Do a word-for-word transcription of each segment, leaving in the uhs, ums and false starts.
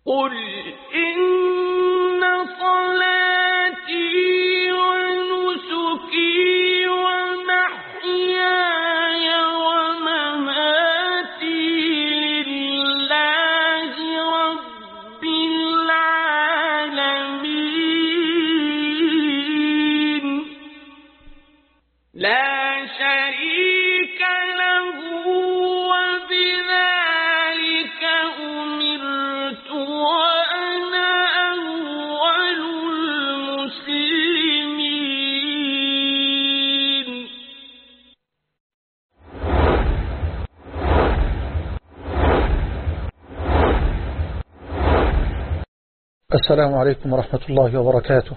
قل إن صلاتي ونسكي ومحياي ومماتي لله رب العالمين لا شريك له وبذلك أمرت وأنا أول المسلمين. السلام عليكم ورحمة الله وبركاته.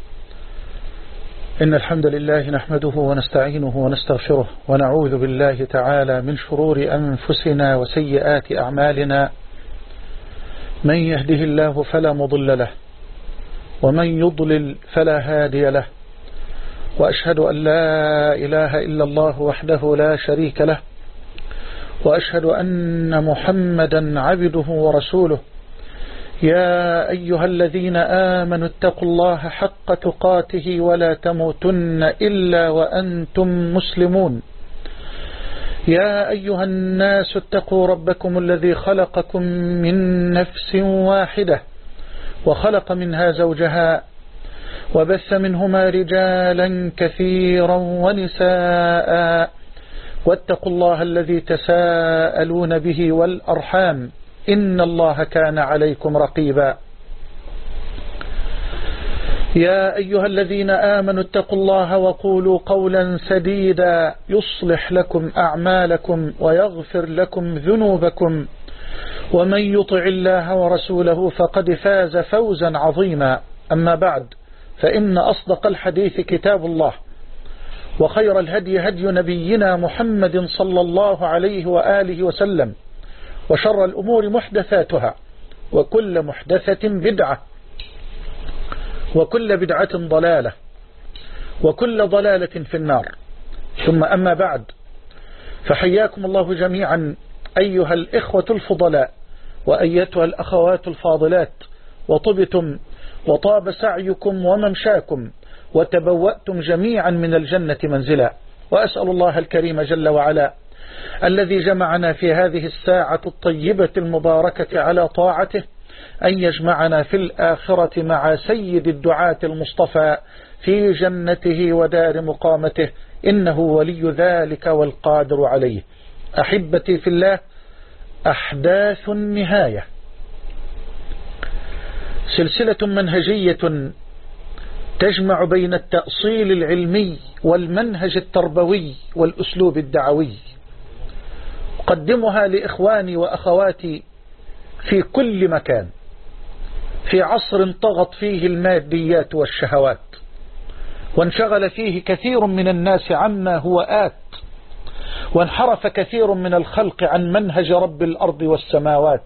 إن الحمد لله نحمده ونستعينه ونستغفره ونعوذ بالله تعالى من شرور أنفسنا وسيئات أعمالنا، من يهده الله فلا مضل له ومن يضلل فلا هادي له، وأشهد أن لا إله إلا الله وحده لا شريك له، وأشهد أن محمدا عبده ورسوله. يا أيها الذين آمنوا اتقوا الله حق تقاته ولا تموتن إلا وأنتم مسلمون. يا أيها الناس اتقوا ربكم الذي خلقكم من نفس واحدة وخلق منها زوجها وبث منهما رجالا كثيرا ونساء، واتقوا الله الذي تساءلون به والأرحام إن الله كان عليكم رقيبا. يا أيها الذين آمنوا اتقوا الله وقولوا قولا سديدا يصلح لكم أعمالكم ويغفر لكم ذنوبكم، ومن يطع الله ورسوله فقد فاز فوزا عظيما. أما بعد، فإن أصدق الحديث كتاب الله، وخير الهدي هدي نبينا محمد صلى الله عليه وآله وسلم، وشر الأمور محدثاتها، وكل محدثة بدعة، وكل بدعة ضلالة، وكل ضلالة في النار. ثم أما بعد، فحياكم الله جميعا أيها الإخوة الفضلاء وأيتها الأخوات الفاضلات، وطبتم وطاب سعيكم وممشاكم وتبوأتم جميعا من الجنة منزلا. وأسأل الله الكريم جل وعلا الذي جمعنا في هذه الساعة الطيبة المباركة على طاعته أن يجمعنا في الآخرة مع سيد الدعاة المصطفى في جنته ودار مقامته، إنه ولي ذلك والقادر عليه. أحبتي في الله، أحداث النهاية سلسلة منهجية تجمع بين التأصيل العلمي والمنهج التربوي والأسلوب الدعوي. أقدمها لإخواني وأخواتي في كل مكان، في عصر طغت فيه الماديات والشهوات، وانشغل فيه كثير من الناس عما هو آت، وانحرف كثير من الخلق عن منهج رب الأرض والسماوات.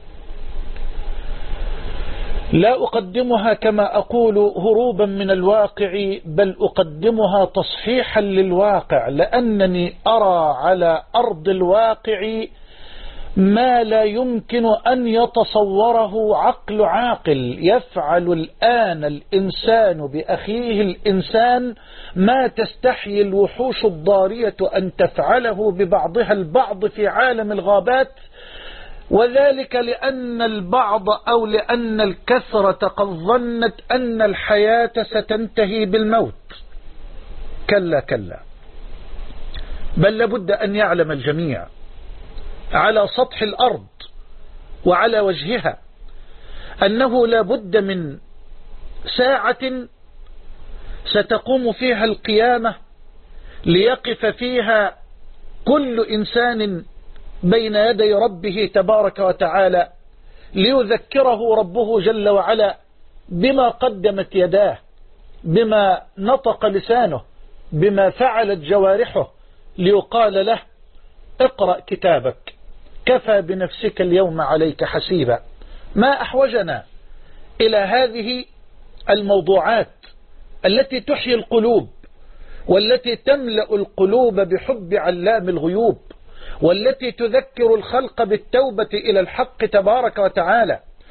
لا أقدمها كما أقول هروبا من الواقع، بل أقدمها تصحيحا للواقع، لأنني أرى على أرض الواقع ما لا يمكن أن يتصوره عقل عاقل. يفعل الآن الإنسان بأخيه الإنسان ما تستحيي الوحوش الضارية أن تفعله ببعضها البعض في عالم الغابات، وذلك لأن البعض أو لأن الكثرة قد ظنت أن الحياة ستنتهي بالموت. كلا كلا، بل لابد أن يعلم الجميع على سطح الأرض وعلى وجهها أنه لابد من ساعة ستقوم فيها القيامة ليقف فيها كل إنسان بين يدي ربه تبارك وتعالى، ليذكره ربه جل وعلا بما قدمت يداه، بما نطق لسانه، بما فعلت جوارحه، ليقال له: اقرأ كتابك كفى بنفسك اليوم عليك حسيبا. ما أحوجنا إلى هذه الموضوعات التي تحيي القلوب، والتي تملأ القلوب بحب علام الغيوب، والتي تذكر الخلق بالتوبة إلى الحق تبارك وتعالى،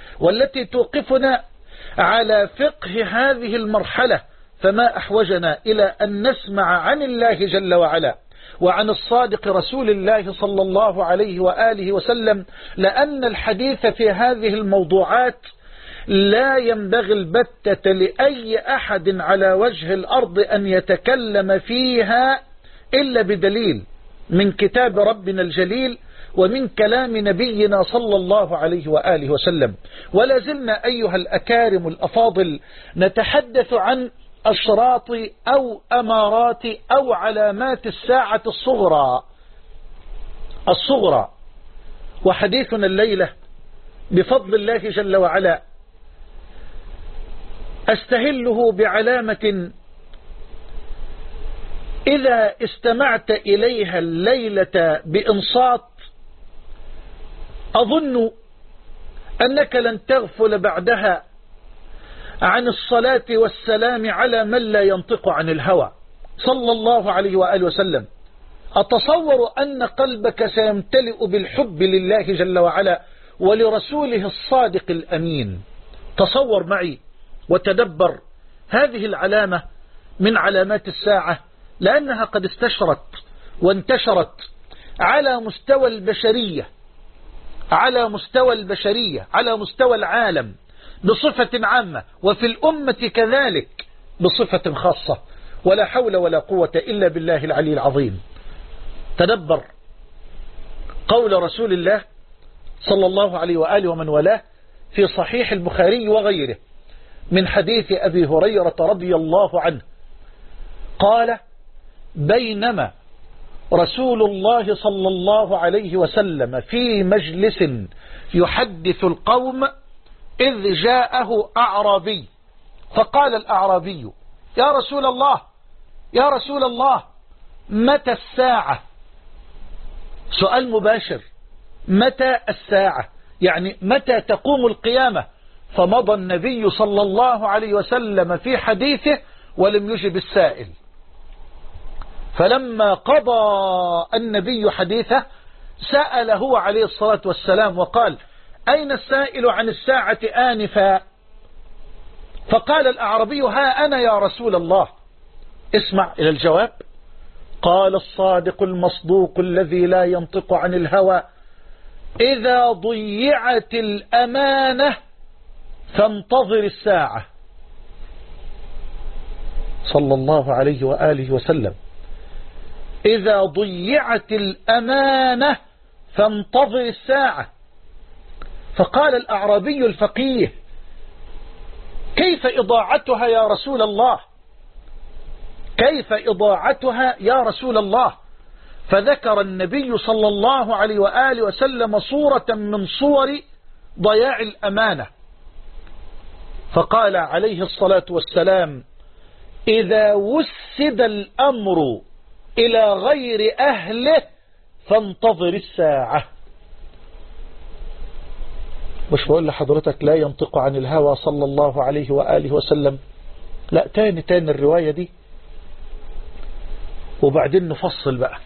والتي توقفنا على فقه هذه المرحلة، فما أحوجنا إلى أن نسمع عن الله جل وعلا وعن الصادق رسول الله صلى الله عليه وآله وسلم، لأن الحديث في هذه الموضوعات لا ينبغي البتة لأي أحد على وجه الأرض أن يتكلم فيها إلا بدليل من كتاب ربنا الجليل ومن كلام نبينا صلى الله عليه وآله وسلم. ولا زلنا أيها الأكارم الأفاضل نتحدث عن أشراط أو أمارات أو علامات الساعة الصغرى الصغرى وحديثنا الليلة بفضل الله جل وعلا أستهله بعلامة إذا استمعت إليها الليلة بإنصات أظن أنك لن تغفل بعدها عن الصلاة والسلام على من لا ينطق عن الهوى صلى الله عليه وآله وسلم. أتصور أن قلبك سيمتلئ بالحب لله جل وعلا ولرسوله الصادق الأمين. تصور معي وتدبر هذه العلامة من علامات الساعة، لأنها قد استشرت وانتشرت على مستوى البشرية على مستوى البشرية على مستوى العالم بصفة عامة، وفي الأمة كذلك بصفة خاصة، ولا حول ولا قوة إلا بالله العلي العظيم. تدبر قول رسول الله صلى الله عليه وآله ومن والاه في صحيح البخاري وغيره من حديث أبي هريرة رضي الله عنه قال: بينما رسول الله صلى الله عليه وسلم في مجلس يحدث القوم إذ جاءه أعرابي فقال الأعرابي: يا رسول الله يا رسول الله متى الساعة؟ سؤال مباشر، متى الساعة؟ يعني متى تقوم القيامة؟ فمضى النبي صلى الله عليه وسلم في حديثه ولم يجب السائل. فلما قضى النبي حديثه سأل هو عليه الصلاة والسلام وقال: أين السائل عن الساعة آنفا؟ فقال الأعرابي: ها أنا يا رسول الله. اسمع إلى الجواب. قال الصادق المصدوق الذي لا ينطق عن الهوى: إذا ضيعت الأمانة فانتظر الساعة. صلى الله عليه وآله وسلم: إذا ضيعت الأمانة فانتظر الساعة. فقال الأعرابي الفقيه: كيف إضاعتها يا رسول الله؟ كيف إضاعتها يا رسول الله؟ فذكر النبي صلى الله عليه وآله وسلم صورة من صور ضياع الأمانة، فقال عليه الصلاة والسلام: إذا وسد الأمر إلى غير أهله فانتظر الساعة. مش بقول لحضرتك لا ينطق عن الهوى صلى الله عليه وآله وسلم؟ لا، تاني تاني الرواية دي وبعدين نفصل بقى.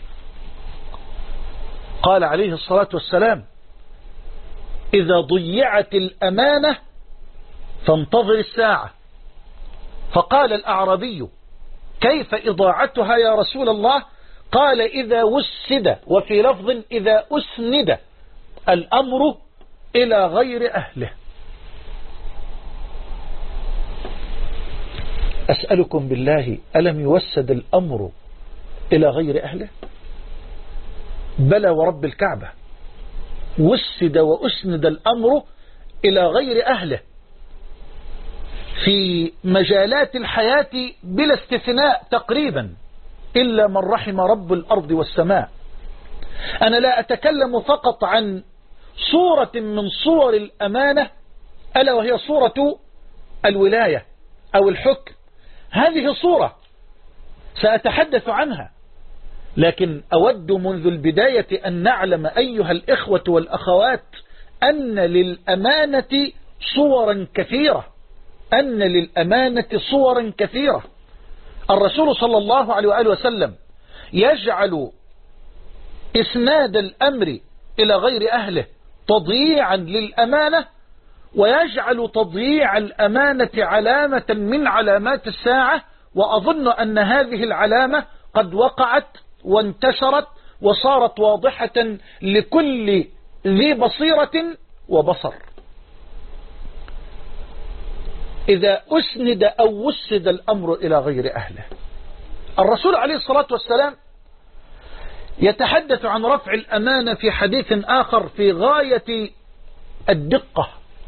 قال عليه الصلاة والسلام: إذا ضيعت الأمانة فانتظر الساعة. فقال الأعرابي: كيف إضاعتها يا رسول الله؟ قال: إذا وسد، وفي لفظ إذا أسند الأمر إلى غير أهله. أسألكم بالله، ألم يوسد الأمر إلى غير أهله؟ بلى ورب الكعبة، وسد وأسند الأمر إلى غير أهله في مجالات الحياة بلا استثناء تقريبا، إلا من رحم رب الأرض والسماء. أنا لا أتكلم فقط عن صورة من صور الأمانة ألا وهي صورة الولاية أو الحكم، هذه صورة سأتحدث عنها، لكن أود منذ البداية أن نعلم أيها الإخوة والأخوات أن للأمانة صورا كثيرة أن للأمانة صورا كثيرة. الرسول صلى الله عليه وآله وسلم يجعل إسناد الأمر إلى غير أهله تضييعا للأمانة، ويجعل تضييع الأمانة علامة من علامات الساعة، وأظن أن هذه العلامة قد وقعت وانتشرت وصارت واضحة لكل ذي بصيرة وبصر. إذا أسند أو وسد الأمر إلى غير أهله. الرسول عليه الصلاة والسلام يتحدث عن رفع الأمانة في حديث آخر في غاية الدقة،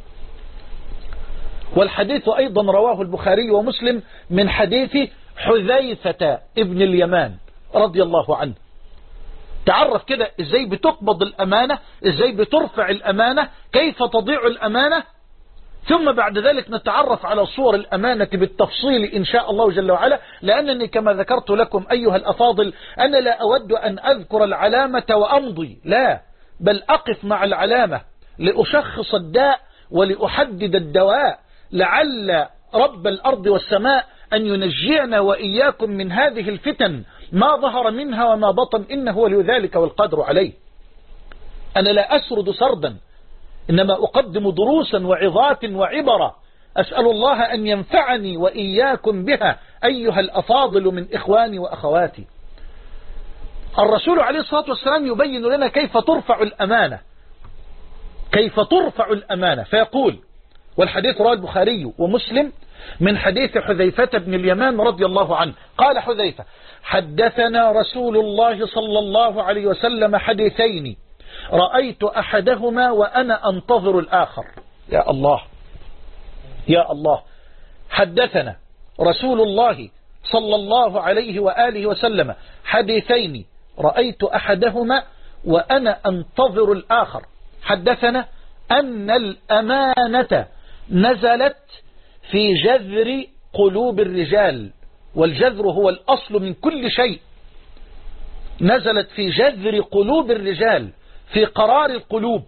والحديث أيضا رواه البخاري ومسلم من حديث حذيفة ابن اليمان رضي الله عنه. تعرف كده ازاي بتقبض الأمانة، ازاي بترفع الأمانة، كيف تضيع الأمانة، ثم بعد ذلك نتعرف على صور الأمانة بالتفصيل إن شاء الله جل وعلا، لأنني كما ذكرت لكم أيها الأفاضل أنا لا أود أن أذكر العلامة وأمضي، لا، بل أقف مع العلامة لأشخص الداء ولأحدد الدواء، لعل رب الأرض والسماء أن ينجينا وإياكم من هذه الفتن ما ظهر منها وما بطن، إنه ولي ذلك والقادر عليه. أنا لا أسرد سردا، إنما أقدم دروسا وعظات وعبرة أسأل الله أن ينفعني وإياكم بها أيها الأفاضل من إخواني وأخواتي. الرسول عليه الصلاة والسلام يبين لنا كيف ترفع الأمانة، كيف ترفع الأمانة، فيقول، والحديث رواه البخاري ومسلم من حديث حذيفة بن اليمان رضي الله عنه، قال حذيفة: حدثنا رسول الله صلى الله عليه وسلم حديثين رأيت أحدهما وأنا أنتظر الآخر. يا الله يا الله، حدثنا رسول الله صلى الله عليه وآله وسلم حديثين رأيت أحدهما وأنا أنتظر الآخر. حدثنا أن الأمانة نزلت في جذر قلوب الرجال، والجذر هو الأصل من كل شيء، نزلت في جذر قلوب الرجال، في قرار القلوب.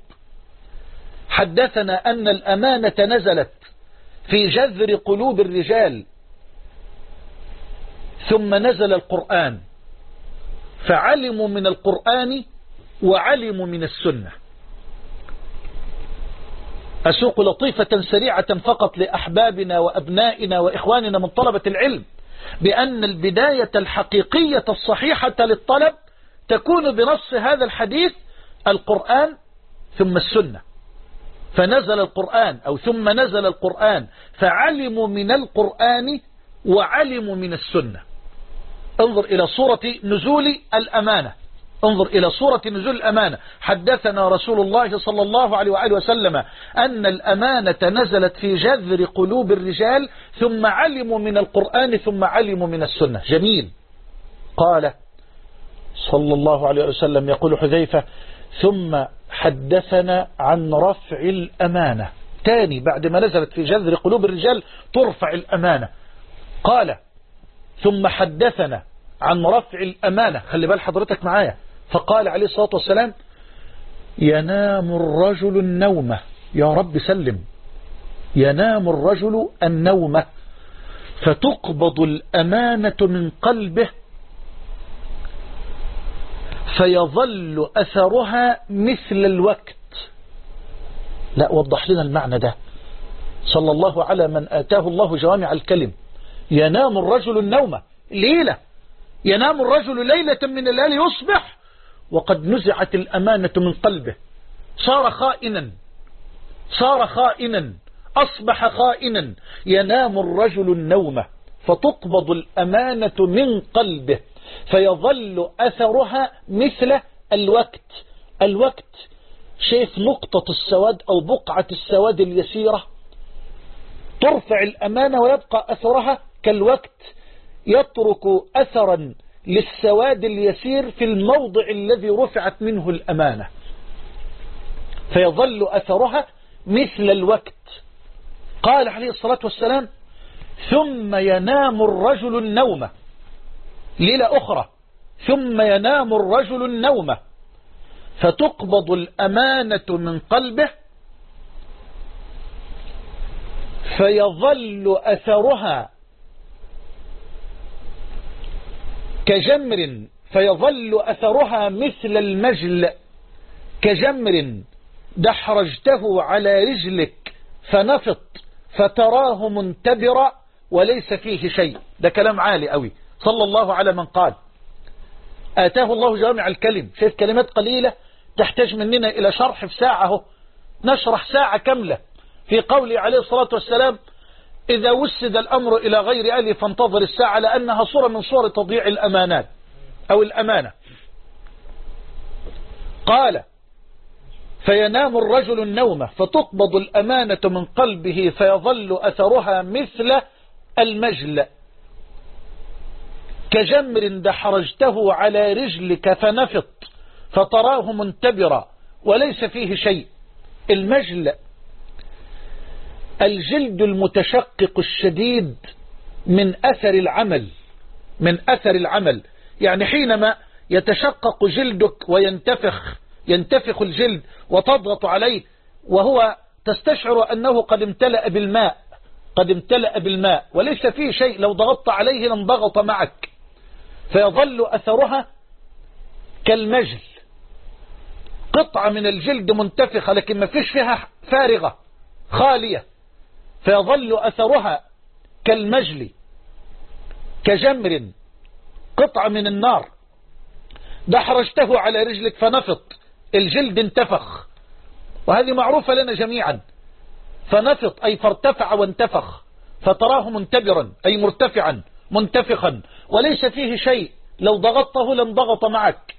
حدثنا أن الأمانة نزلت في جذر قلوب الرجال، ثم نزل القرآن فعلموا من القرآن وعلموا من السنة. أسوق لطيفة سريعة فقط لأحبابنا وأبنائنا وإخواننا من طلبة العلم بأن البداية الحقيقية الصحيحة للطلب تكون بنص هذا الحديث القرآن ثم السنة. فنزل القرآن أو ثم نزل القرآن فعلموا من القرآن وعلموا من السنة. انظر إلى صورة نزول الأمانة، انظر إلى صورة نزول الأمانة. حدثنا رسول الله صلى الله عليه وآله وسلم أن الأمانة نزلت في جذر قلوب الرجال، ثم علموا من القرآن ثم علموا من السنة. جميل. قال صلى الله عليه وسلم، يقول حذيفة: ثم حدثنا عن رفع الأمانة. تاني بعد ما نزلت في جذر قلوب الرجال ترفع الأمانة. قال: ثم حدثنا عن رفع الأمانة. خلي بال حضرتك معايا. فقال عليه الصلاة والسلام: ينام الرجل النومة. يا رب سلم. ينام الرجل النومة فتقبض الأمانة من قلبه فيظل أثرها مثل الوقت. لا، وضح لنا المعنى ده. صلى الله على من آتاه الله جوامع الكلم. ينام الرجل النومة ليلة، ينام الرجل ليلة من الليالي يصبح وقد نزعت الأمانة من قلبه، صار خائنا، صار خائنا، أصبح خائنا. ينام الرجل النومة فتقبض الأمانة من قلبه فيظل أثرها مثل الوقت. الوقت شايف نقطة السواد أو بقعة السواد اليسيرة، ترفع الأمانة ويبقى أثرها كالوقت، يترك أثرا للسواد اليسير في الموضع الذي رفعت منه الأمانة، فيظل أثرها مثل الوقت. قال عليه الصلاة والسلام: ثم ينام الرجل النومة. ليلة أخرى: ثم ينام الرجل النومة فتقبض الأمانة من قلبه فيظل أثرها كجمر، فيظل أثرها مثل المجل، كجمر دحرجته على رجلك فنفط فتراه منتبرا وليس فيه شيء. ده كلام عالي قوي، صلى الله على من قال. آتاه الله جوامع الكلم. شايف كلمات قليلة تحتاج مننا إلى شرح في ساعة، نشرح ساعة كاملة في قوله عليه الصلاة والسلام: إذا وسد الأمر إلى غير أهله فانتظر الساعة، لأنها صورة من صور تضييع الأمانات أو الأمانة. قال: فينام الرجل النوم فتقبض الأمانة من قلبه فيظل أثرها مثل المجل كجمر دحرجته على رجلك فنفط فتراه منتبرا وليس فيه شيء. المجل الجلد المتشقق الشديد من أثر العمل، من أثر العمل. يعني حينما يتشقق جلدك وينتفخ ينتفخ الجلد وتضغط عليه وهو تستشعر أنه قد امتلأ بالماء قد امتلأ بالماء وليس فيه شيء، لو ضغطت عليه لانضغط معك، فيظل أثرها كالمجل، قطعة من الجلد منتفخة لكن ما فيش فيها فارغة خالية، فيظل أثرها كالمجل كجمر، قطعة من النار دحرجته على رجلك فنفط، الجلد انتفخ، وهذه معروفة لنا جميعا. فنفط أي فارتفع وانتفخ، فتراه منتبرا أي مرتفعا منتفخا وليس فيه شيء، لو ضغطته لانضغط معك.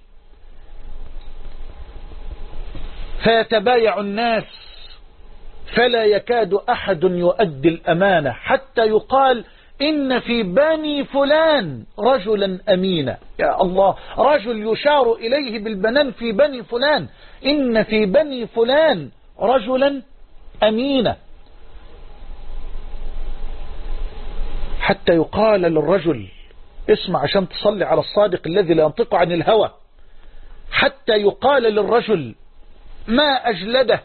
فيتبايع الناس فلا يكاد أحد يؤدي الأمانة حتى يقال إن في بني فلان رجلا أمينا. يا الله، رجل يشار إليه بالبنان في بني فلان، إن في بني فلان رجلا أمينا، حتى يقال للرجل، اسمع عشان تصلي على الصادق الذي لا ينطق عن الهوى، حتى يقال للرجل: ما أجلده،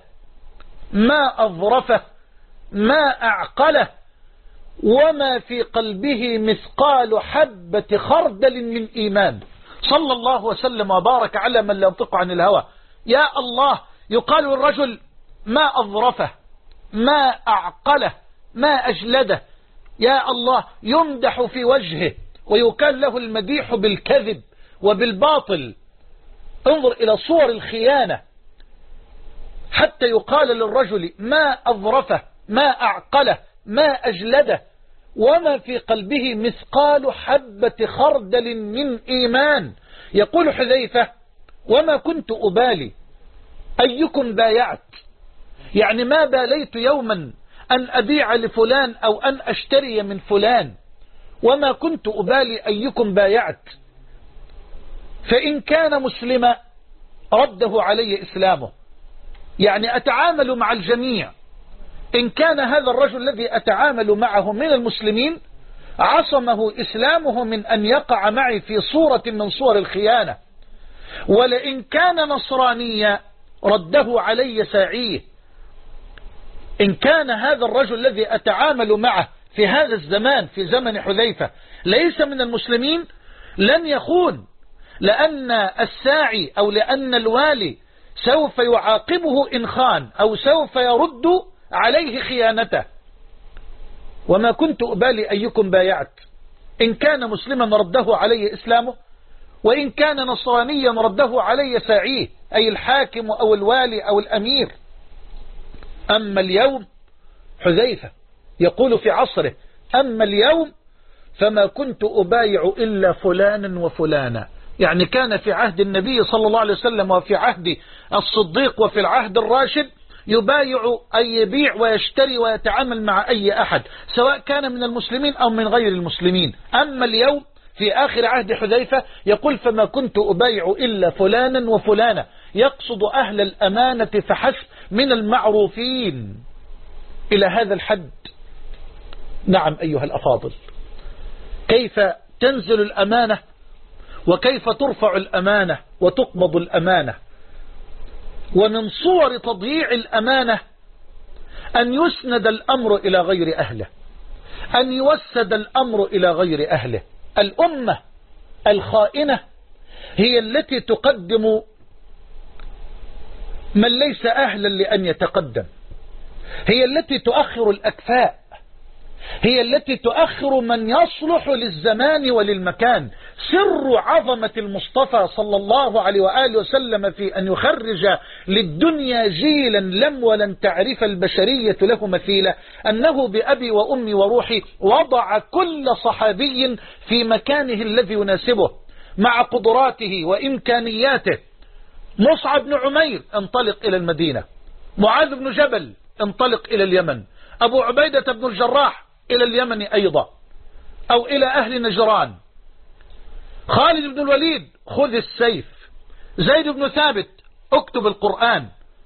ما أظرفه، ما أعقله، وما في قلبه مثقال حبة خردل من إيمان. صلى الله وسلم وبارك على من لا ينطق عن الهوى. يا الله، يقال للرجل: ما أظرفه، ما أعقله، ما أجلده. يا الله، يمدح في وجهه ويكال له المديح بالكذب وبالباطل. انظر إلى صور الخيانة. حتى يقال للرجل: ما أظرفه، ما أعقله، ما أجلده، وما في قلبه مثقال حبة خردل من إيمان. يقول حذيفة: وما كنت أبالي أيكم بايعت، يعني ما باليت يوما أن أبيع لفلان أو أن أشتري من فلان، وما كنت أبالي أيكم بايعت، فإن كان مسلما رده علي إسلامه، يعني أتعامل مع الجميع. إن كان هذا الرجل الذي أتعامل معه من المسلمين عصمه إسلامه من أن يقع معي في صورة من صور الخيانة، ولئن كان نصرانيا رده علي ساعيه. إن كان هذا الرجل الذي أتعامل معه في هذا الزمان في زمن حذيفة ليس من المسلمين لن يخون، لأن الساعي أو لأن الوالي سوف يعاقبه إن خان أو سوف يرد عليه خيانته. وما كنت أبالي أيكم بايعت، إن كان مسلما رده علي إسلامه، وإن كان نصرانيا رده علي ساعيه، أي الحاكم أو الوالي أو الأمير. أما اليوم، حذيفة يقول في عصره: أما اليوم فما كنت أبايع إلا فلانا وفلانا. يعني كان في عهد النبي صلى الله عليه وسلم وفي عهد الصديق وفي العهد الراشد يبايع أي يبيع ويشتري ويتعامل مع أي أحد سواء كان من المسلمين أو من غير المسلمين. أما اليوم في آخر عهد حذيفة يقول: فما كنت أبايع إلا فلانا وفلانا، يقصد أهل الأمانة فحسب من المعروفين. إلى هذا الحد. نعم أيها الأفاضل، كيف تنزل الأمانة وكيف ترفع الأمانة وتقبض الأمانة. ومن صور تضييع الأمانة أن يسند الأمر إلى غير أهله، أن يوسد الأمر إلى غير أهله. الأمة الخائنة هي التي تقدم من ليس أهلا لأن يتقدم، هي التي تؤخر الأكفاء، هي التي تؤخر من يصلح للزمان وللمكان. سر عظمة المصطفى صلى الله عليه وآله وسلم في أن يخرج للدنيا جيلا لم ولن تعرف البشرية له مثيلة، أنه بأبي وأمي وروحي وضع كل صحابي في مكانه الذي يناسبه مع قدراته وإمكانياته. مصعب بن عمير انطلق إلى المدينة، معاذ بن جبل انطلق إلى اليمن، أبو عبيدة بن الجراح إلى اليمن أيضا أو إلى أهل نجران، خالد بن الوليد خذ السيف، زيد بن ثابت اكتب القرآن.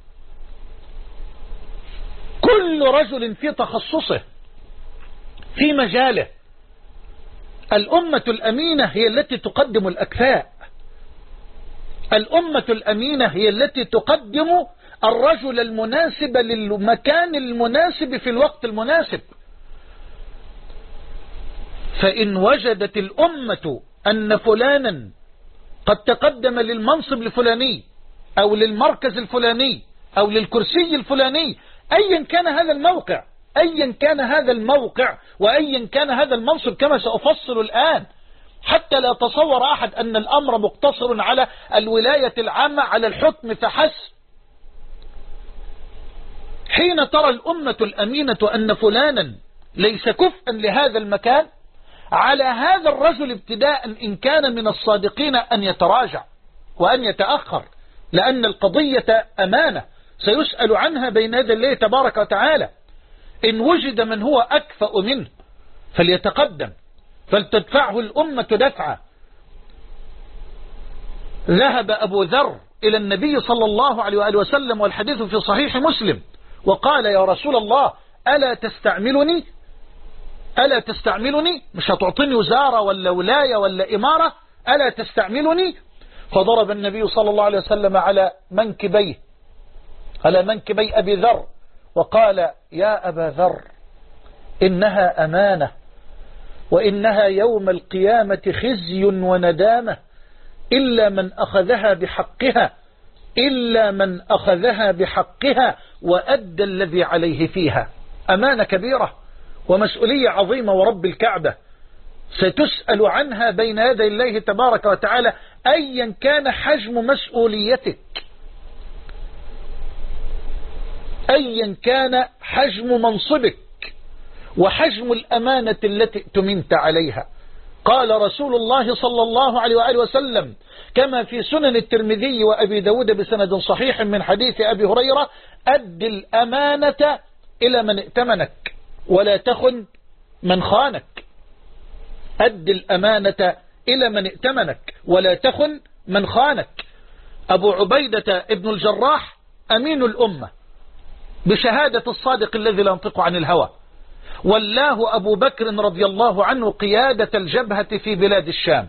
كل رجل في تخصصه في مجاله. الأمة الأمينة هي التي تقدم الأكفاء، الأمة الأمينة هي التي تقدم الرجل المناسب للمكان المناسب في الوقت المناسب. فإن وجدت الأمة أن فلانا قد تقدم للمنصب الفلاني أو للمركز الفلاني أو للكرسي الفلاني، أيا كان هذا الموقع، أيا كان هذا الموقع وأيا كان هذا المنصب، كما سأفصل الآن، حتى لا تصور أحد أن الأمر مقتصر على الولاية العامة على الحكم فحسب. حين ترى الأمة الأمينة أن فلانا ليس كفءا لهذا المكان، على هذا الرجل ابتداء إن كان من الصادقين أن يتراجع وأن يتأخر، لأن القضية أمانة سيسأل عنها بين يدي الله تبارك وتعالى. إن وجد من هو أكفأ منه فليتقدم، فلتدفعه الأمة دفعة. ذهب أبو ذر إلى النبي صلى الله عليه وآله وسلم والحديث في صحيح مسلم وقال يا رسول الله ألا تستعملني ألا تستعملني مش هتعطيني وزارة ولا ولاية ولا إمارة، ألا تستعملني؟ فضرب النبي صلى الله عليه وسلم على منكبيه على منكبي أبي ذر وقال يا أبا ذر إنها أمانة، وإنها يوم القيامة خزي وندامة إلا من أخذها بحقها إلا من أخذها بحقها وأدى الذي عليه فيها. أمانة كبيرة ومسؤولية عظيمة، ورب الكعبة ستسأل عنها بين يدي الله تبارك وتعالى أيا كان حجم مسؤوليتك، أيا كان حجم منصبك وحجم الأمانة التي اؤتمنت عليها. قال رسول الله صلى الله عليه وآله وسلم كما في سنن الترمذي وأبي داود بسند صحيح من حديث أبي هريرة أد الأمانة إلى من ائتمنك ولا تخن من خانك. أد الأمانة إلى من ائتمنك ولا تخن من خانك. أبو عبيدة ابن الجراح أمين الأمة بشهادة الصادق الذي لا ينطق عن الهوى، والله أبو بكر رضي الله عنه قيادة الجبهة في بلاد الشام.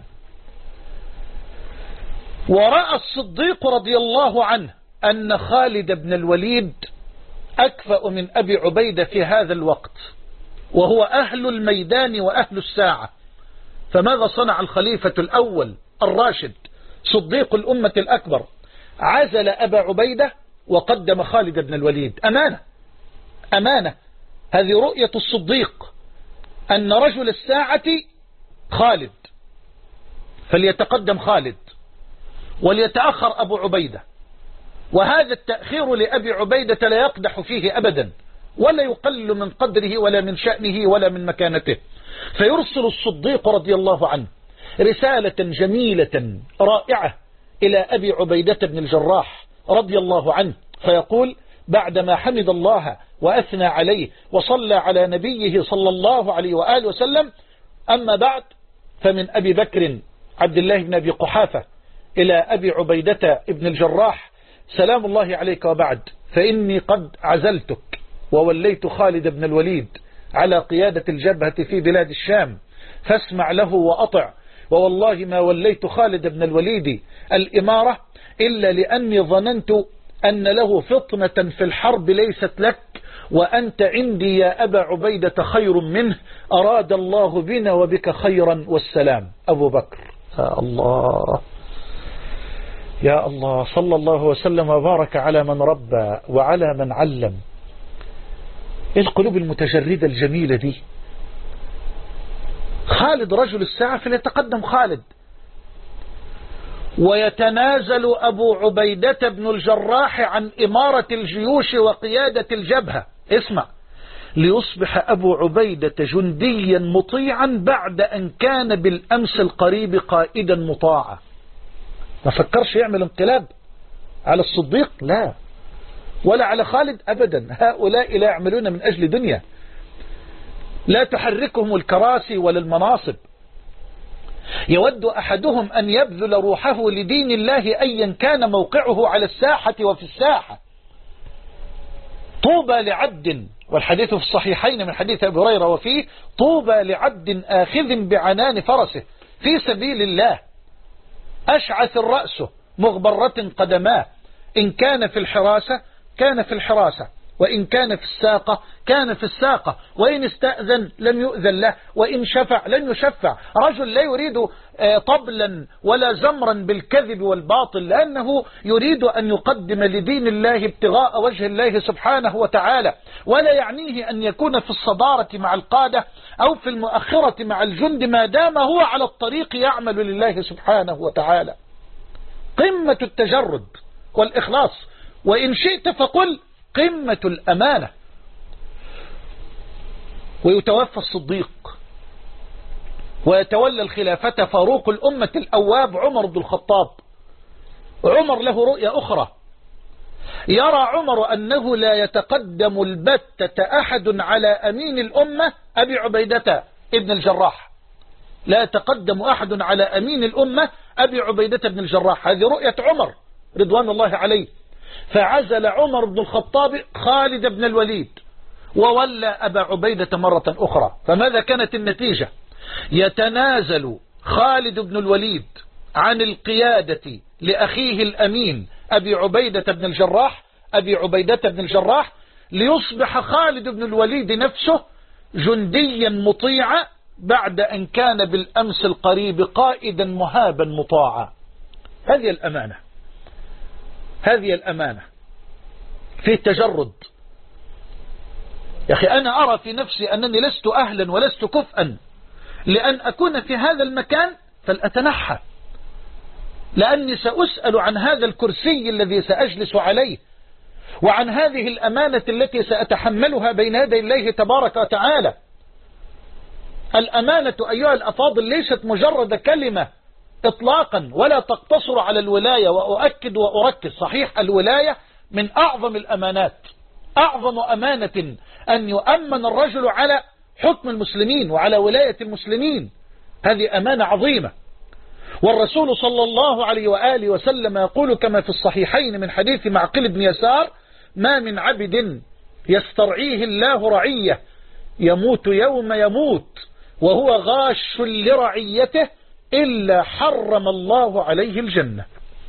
ورأى الصديق رضي الله عنه أن خالد بن الوليد أكفأ من أبي عبيدة في هذا الوقت، وهو أهل الميدان وأهل الساعة. فماذا صنع الخليفة الأول الراشد صديق الأمة الأكبر؟ عزل أبا عبيدة وقدم خالد بن الوليد. أمانة أمانة هذه رؤية الصديق أن رجل الساعة خالد، فليتقدم خالد وليتأخر أبو عبيدة. وهذا التأخير لأبي عبيدة لا يقدح فيه أبدا ولا يقل من قدره ولا من شأنه ولا من مكانته. فيرسل الصديق رضي الله عنه رسالة جميلة رائعة إلى أبي عبيدة بن الجراح رضي الله عنه، فيقول بعدما حمد الله وأثنى عليه وصلى على نبيه صلى الله عليه وآله وسلم: أما بعد، فمن أبي بكر عبد الله بن أبي قحافة إلى أبي عبيدة بن الجراح: سلام الله عليك، وبعد، فإني قد عزلتك ووليت خالد بن الوليد على قيادة الجبهة في بلاد الشام، فاسمع له وأطع. ووالله ما وليت خالد بن الوليد الإمارة إلا لأني ظننت أن له فطنة في الحرب ليست لك، وأنت عندي يا أبا عبيدة خير منه، أراد الله بنا وبك خيرا، والسلام. أبو بكر. يا الله يا الله، صلى الله وسلم وبارك على من ربى وعلى من علم. ايه القلوب المتجردة الجميلة دي. خالد رجل الساعة فليتقدم خالد. ويتنازل أبو عبيدة بن الجراح عن إمارة الجيوش وقيادة الجبهة. اسمع، ليصبح أبو عبيدة جنديا مطيعا بعد أن كان بالأمس القريب قائدا مطاعا. ما فكرش يعمل انقلاب على الصديق، لا، ولا على خالد أبدا. هؤلاء لا يعملون من أجل دنيا، لا تحركهم الكراسي ولا المناصب. يود أحدهم أن يبذل روحه لدين الله أيا كان موقعه على الساحة وفي الساحة. طوبى لعبد، والحديث في الصحيحين من حديث أبي هريرة وفيه: طوبى لعبد آخذ بعنان فرسه في سبيل الله، أشعث الرأس مغبرة قدماه، إن كان في الحراسة كان في الحراسة، وإن كان في الساقة كان في الساقة، وإن استأذن لم يؤذن له، وإن شفع لن يشفع. رجل لا يريد طبلا ولا زمرا بالكذب والباطل، لأنه يريد أن يقدم لدين الله ابتغاء وجه الله سبحانه وتعالى، ولا يعنيه أن يكون في الصدارة مع القادة أو في المؤخرة مع الجند، ما دام هو على الطريق يعمل لله سبحانه وتعالى. قمة التجرد والإخلاص، وإن شئت فقل قمة الأمانة. ويتوفى الصديق ويتولى الخلافة فاروق الأمة الأواب عمر بن الخطاب. عمر له رؤية أخرى، يرى عمر أنه لا يتقدم البتة أحد على أمين الأمة أبي عبيدة ابن الجراح، لا يتقدم أحد على أمين الأمة أبي عبيدة بن الجراح. هذه رؤية عمر رضوان الله عليه. فعزل عمر بن الخطاب خالد بن الوليد وولى أبا عبيدة مرة أخرى. فماذا كانت النتيجة؟ يتنازل خالد بن الوليد عن القيادة لأخيه الأمين أبي عبيدة بن الجراح أبي عبيدة بن الجراح ليصبح خالد بن الوليد نفسه جنديا مطيعا بعد أن كان بالأمس القريب قائدا مهابا مطاعا. هذه الأمانة، هذه الأمانة في التجرد. يا أخي أنا أرى في نفسي أنني لست أهلا ولست كفءا لأن أكون في هذا المكان، فلأتنحى، لأني سأسأل عن هذا الكرسي الذي سأجلس عليه، وعن هذه الأمانة التي سأتحملها بين يدي الله تبارك وتعالى. الأمانة أيها الأفاضل ليست مجرد كلمة إطلاقا، ولا تقتصر على الولاية. وأؤكد وأركز، صحيح الولاية من أعظم الأمانات، أعظم أمانة أن يؤمن الرجل على حكم المسلمين وعلى ولاية المسلمين، هذه أمانة عظيمة. والرسول صلى الله عليه وآله وسلم يقول كما في الصحيحين من حديث معقل بن يسار: ما من عبد يسترعيه الله رعية يموت يوم يموت وهو غاش لرعيته إلا حرم الله عليه الجنة.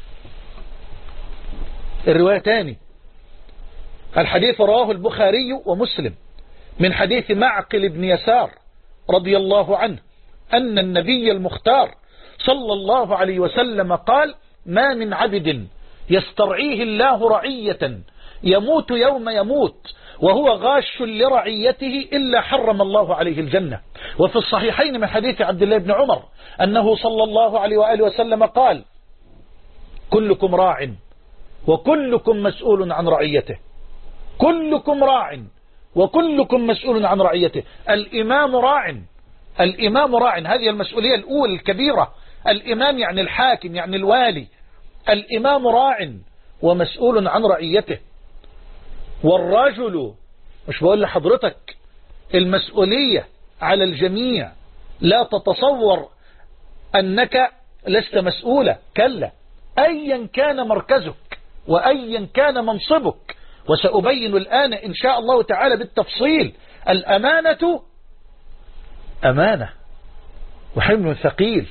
الرواية تاني، الحديث رواه البخاري ومسلم من حديث معقل بن يسار رضي الله عنه أن النبي المختار صلى الله عليه وسلم قال: ما من عبد يسترعيه الله رعية يموت يوم يموت وهو غاش لرعيته إلا حرم الله عليه الجنة. وفي الصحيحين من حديث عبد الله بن عمر أنه صلى الله عليه وآله وسلم قال: كلكم راع وكلكم مسؤول عن رعيته، كلكم راع وكلكم مسؤول عن رعيته. الإمام راع، الإمام راع، هذه المسؤولية الأولى الكبيرة. الإمام يعني الحاكم، يعني الوالي. الإمام راع ومسؤول عن رعيته. والرجل، مش بقول لحضرتك المسؤولية على الجميع، لا تتصور أنك لست مسؤولا، كلا، أيا كان مركزك وأيا كان منصبك. وسأبين الآن إن شاء الله تعالى بالتفصيل. الأمانة أمانة وحمل ثقيل.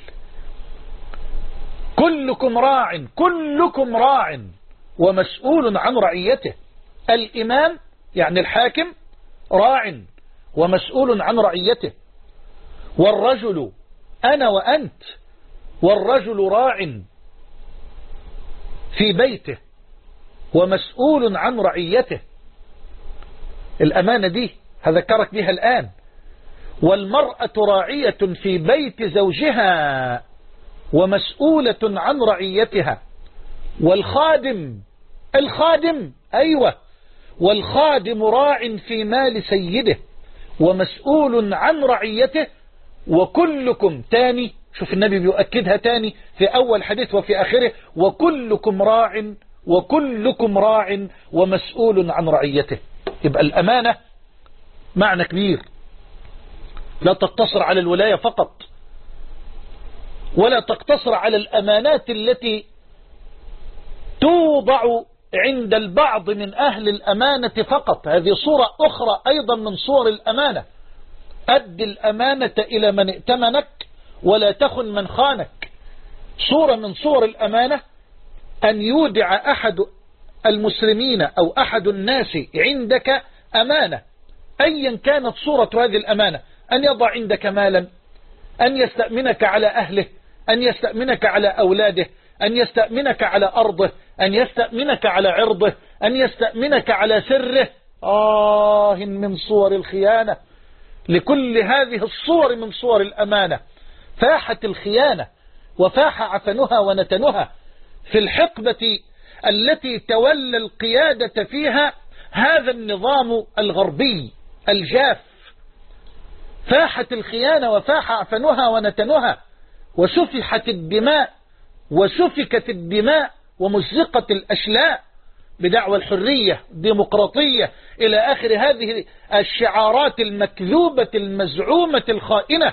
كلكم راع، كلكم راع ومسؤول عن رعيته. الإمام يعني الحاكم راع ومسؤول عن رعيته. والرجل أنا وأنت، والرجل راع في بيته ومسؤول عن رعيته. الأمانة دي هذكرك بها الآن. والمرأة راعية في بيت زوجها ومسؤولة عن رعيتها. والخادم الخادم أيوة والخادم راع في مال سيده ومسؤول عن رعيته. وكلكم تاني، شوف النبي بيؤكدها تاني في أول حديث وفي آخره، وكلكم راع وكلكم راع ومسؤول عن رعيته. يبقى الأمانة معنى كبير، لا تقتصر على الولاية فقط، ولا تقتصر على الأمانات التي توضع عند البعض من أهل الأمانة فقط. هذه صورة أخرى أيضا من صور الأمانة. أد الأمانة إلى من ائتمنك ولا تخن من خانك. صورة من صور الأمانة أن يودع أحد المسلمين أو أحد الناس عندك أمانة، أيا كانت صورة هذه الأمانة، أن يضع عندك مالا، أن يستأمنك على أهله، أن يستأمنك على أولاده، أن يستأمنك على أرضه، أن يستأمنك على عرضه، أن يستأمنك على سره. آه من صور الخيانة. لكل هذه الصور من صور الأمانة فاحت الخيانة وفاح عفنها ونتنها في الحقبة التي تولى القيادة فيها هذا النظام الغربي الجاف. فاحت الخيانة وفاح عفنها ونتنها، وسفحت الدماء وسفكت الدماء ومزقت الأشلاء بدعوى الحرية ديمقراطية إلى آخر هذه الشعارات المكذوبة المزعومة الخائنة.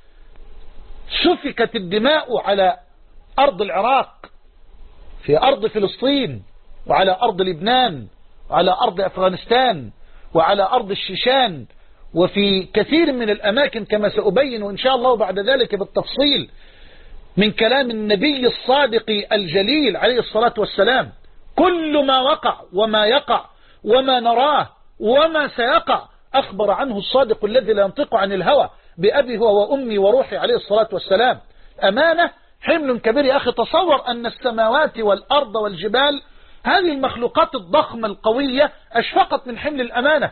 سفكت الدماء على أرض العراق، في أرض فلسطين، وعلى أرض لبنان، وعلى أرض أفغانستان، وعلى أرض الشيشان، وفي كثير من الأماكن كما سأبين إن شاء الله بعد ذلك بالتفصيل من كلام النبي الصادق الجليل عليه الصلاة والسلام. كل ما وقع وما يقع وما نراه وما سيقع أخبر عنه الصادق الذي لا ينطق عن الهوى بأبي هو وأمي وروحي عليه الصلاة والسلام. أمانة حمل كبير يا أخي. تصور أن السماوات والأرض والجبال، هذه المخلوقات الضخمة القوية، أشفقت من حمل الأمانة.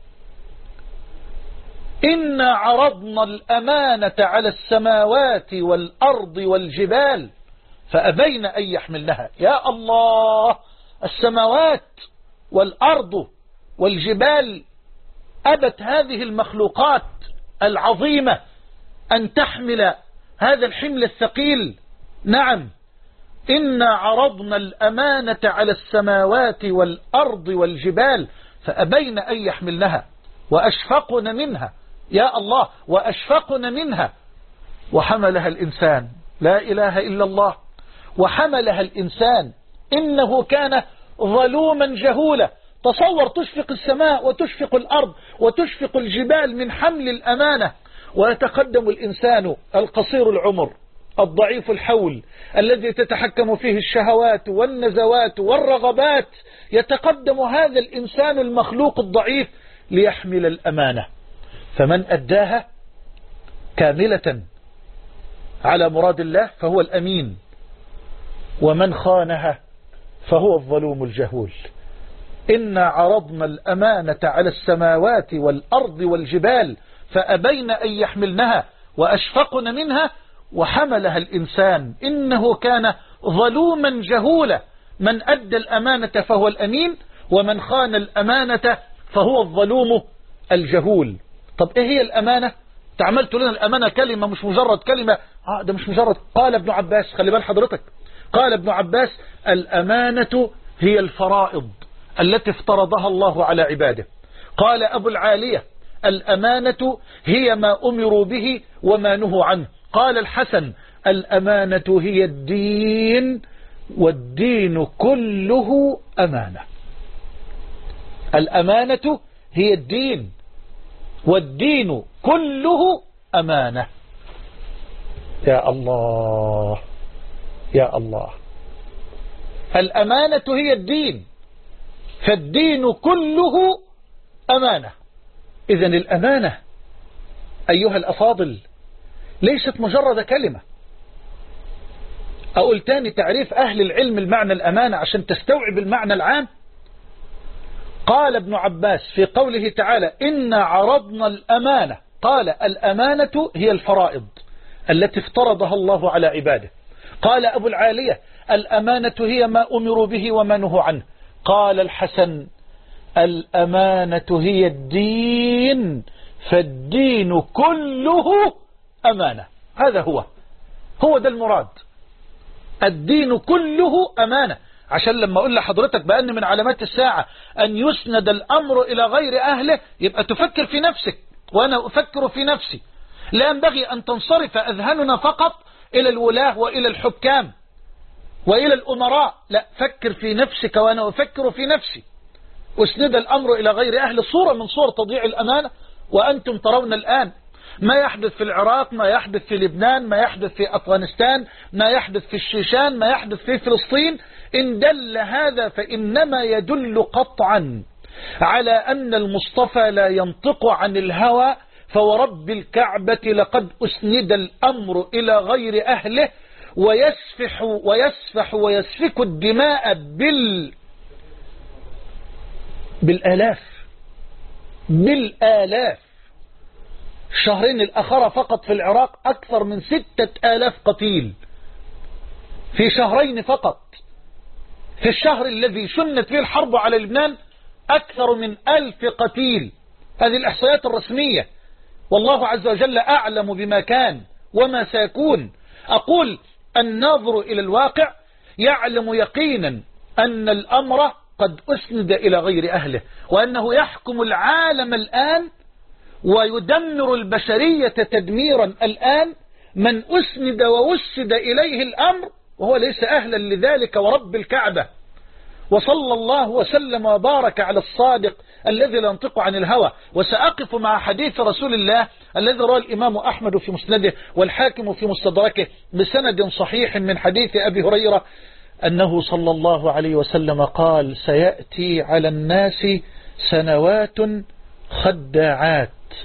إنا عرضنا الأمانة على السماوات والأرض والجبال فأبين أن يحملنها. يا الله، السماوات والأرض والجبال أبت هذه المخلوقات العظيمة أن تحمل هذا الحمل الثقيل. نعم، إنا عرضنا الأمانة على السماوات والأرض والجبال فأبين أن يحملنها وأشفقن منها. يا الله، وأشفقن منها وحملها الإنسان. لا إله إلا الله. وحملها الإنسان إنه كان ظلوما جهولا. تصور تشفق السماء وتشفق الأرض وتشفق الجبال من حمل الأمانة، ويتقدم الإنسان القصير العمر الضعيف الحول الذي تتحكم فيه الشهوات والنزوات والرغبات، يتقدم هذا الإنسان المخلوق الضعيف ليحمل الأمانة. فمن أداها كاملة على مراد الله فهو الأمين، ومن خانها فهو الظلوم الجهول. إنا عرضنا الأمانة على السماوات والأرض والجبال فأبين أن يحملنها وأشفقن منها وحملها الإنسان إنه كان ظلوما جهولا. من أدى الأمانة فهو الأمين، ومن خان الأمانة فهو الظلوم الجهول. طب إيه هي الأمانة؟ تعملت لنا الأمانة كلمة، مش مجرد كلمة. آه ده مش مجرد. قال ابن عباس، خلي بال حضرتك، قال ابن عباس: الأمانة هي الفرائض التي افترضها الله على عباده. قال أبو العالية: الأمانة هي ما أمروا به وما نهوا عنه. قال الحسن: الأمانة هي الدين، والدين كله أمانة. الأمانة هي الدين، والدين كله أمانة. يا الله يا الله، الأمانة هي الدين، فالدين كله أمانة. إذن الأمانة أيها الأفاضل ليست مجرد كلمة. أقول تاني تعريف أهل العلم المعنى الأمانة عشان تستوعب المعنى العام. قال ابن عباس في قوله تعالى إنا عرضنا الأمانة، قال الأمانة هي الفرائض التي افترضها الله على عباده. قال أبو العالية الأمانة هي ما أمروا به وما نهوا عنه. قال الحسن الأمانة هي الدين، فالدين كله أمانة. هذا هو هو ده المراد، الدين كله أمانة. عشان لما أقول لحضرتك بأن من علامات الساعة أن يسند الأمر إلى غير أهله، يبقى تفكر في نفسك وأنا أفكر في نفسي. لا ينبغي أن تنصرف أذهاننا فقط إلى الولاة وإلى الحكام وإلى الأمراء، لا، فكر في نفسك وأنا أفكر في نفسي. أسند الأمر إلى غير أهل، صورة من صور تضييع الأمانة. وأنتم ترون الآن ما يحدث في العراق، ما يحدث في لبنان، ما يحدث في أفغانستان، ما يحدث في الشيشان، ما يحدث في فلسطين. إن دل هذا فإنما يدل قطعا على أن المصطفى لا ينطق عن الهوى. فورب الكعبة لقد أسند الأمر إلى غير أهله، ويسفح ويسفح ويسفك الدماء بال بالآلاف بالآلاف. شهرين الأخرى فقط في العراق أكثر من ستة آلاف قتيل في شهرين فقط. في الشهر الذي شنت فيه الحرب على لبنان أكثر من ألف قتيل. هذه الإحصائيات الرسمية، والله عز وجل أعلم بما كان وما سيكون. أقول الناظر إلى الواقع يعلم يقينا أن الأمر قد أسند إلى غير أهله، وأنه يحكم العالم الآن ويدمر البشرية تدميرا الآن من أسند ووسد إليه الأمر وهو ليس أهلا لذلك. ورب الكعبة، وصلى الله وسلم وبارك على الصادق الذي لا ينطق عن الهوى. وسأقف مع حديث رسول الله الذي رواه الإمام أحمد في مسنده والحاكم في مستدركه بسند صحيح من حديث أبي هريرة أنه صلى الله عليه وسلم قال سيأتي على الناس سنوات خداعات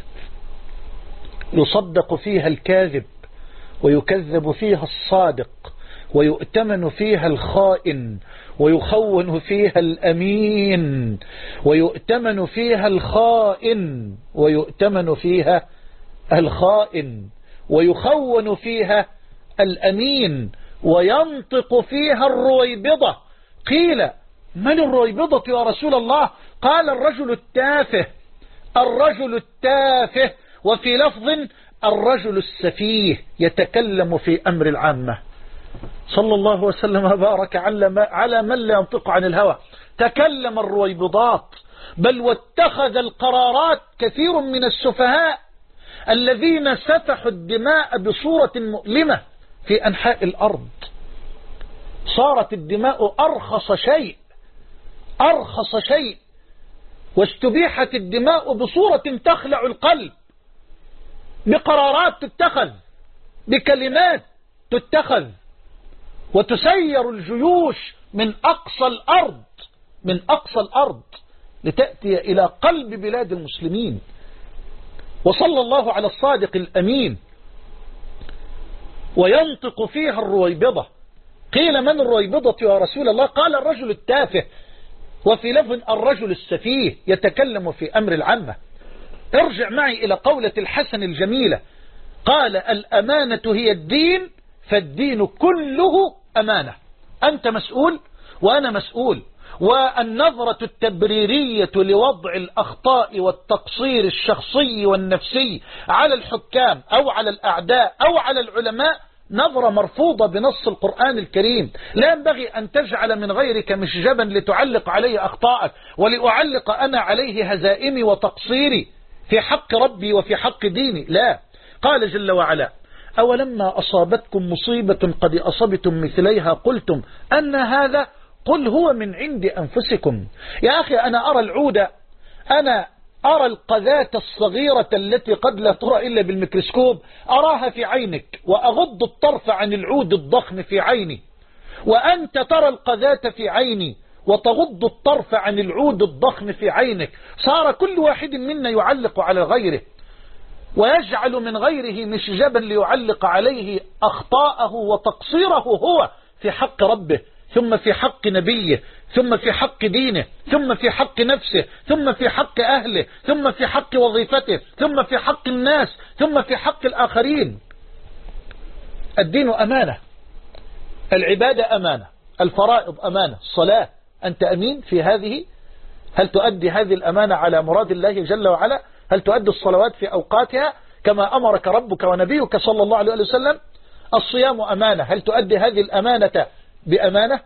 يصدق فيها الكاذب ويكذب فيها الصادق ويؤتمن فيها الخائن ويخون فيها الأمين ويؤتمن فيها الخائن ويؤتمن فيها الخائن ويخون فيها الأمين وينطق فيها الرويبضة. قيل من الرويبضة يا رسول الله؟ قال الرجل التافه الرجل التافه وفي لفظ الرجل السفيه يتكلم في أمر العامة. صلى الله وسلم وبارك على من لا ينطق عن الهوى. تكلم الرويبضات، بل واتخذ القرارات كثير من السفهاء الذين سفحوا الدماء بصورة مؤلمة في أنحاء الأرض. صارت الدماء أرخص شيء أرخص شيء واستبيحت الدماء بصورة تخلع القلب، بقرارات تتخذ، بكلمات تتخذ، وتسير الجيوش من أقصى الأرض من أقصى الأرض لتأتي إلى قلب بلاد المسلمين. وصلى الله على الصادق الأمين. وينطق فيها الرويبضة. قيل من الرويبضة يا رسول الله؟ قال الرجل التافه وفي لفظ الرجل السفيه يتكلم في أمر العامة. ارجع معي إلى قولة الحسن الجميلة، قال الأمانة هي الدين، فالدين كله أمانة. أنت مسؤول وأنا مسؤول. والنظرة التبريرية لوضع الأخطاء والتقصير الشخصي والنفسي على الحكام أو على الأعداء أو على العلماء نظرة مرفوضة بنص القرآن الكريم. لا ينبغي أن تجعل من غيرك مشجبا لتعلق عليه أخطاءك ولأعلق أنا عليه هزائمي وتقصيري في حق ربي وفي حق ديني. لا، قال جل وعلا أولما أصابتكم مصيبة قد أصبتم مثليها قلتم أن هذا قل هو من عند أنفسكم. يا أخي أنا أرى العودة، أنا أرى القذاة الصغيرة التي قد لا ترى إلا بالميكروسكوب أراها في عينك، وأغض الطرف عن العود الضخم في عيني، وأنت ترى القذاة في عيني وتغض الطرف عن العود الضخم في عينك. صار كل واحد منا يعلق على غيره ويجعل من غيره مشجبا ليعلق عليه أخطاءه وتقصيره هو في حق ربه ثم في حق نبيه ثم في حق دينه، ثم في حق نفسه، ثم في حق أهله، ثم في حق وظيفته، ثم في حق الناس، ثم في حق الآخرين. الدين أمانة، العبادة أمانة، الفرائض أمانة، الصلاة أنت أمين في هذه؟ هل تؤدي هذه الأمانة على مراد الله جل وعلا؟ هل تؤدي الصلوات في أوقاتها كما أمرك ربك ونبيك صلى الله عليه وسلم؟ الصيام أمانة، هل تؤدي هذه الأمانة بأمانة؟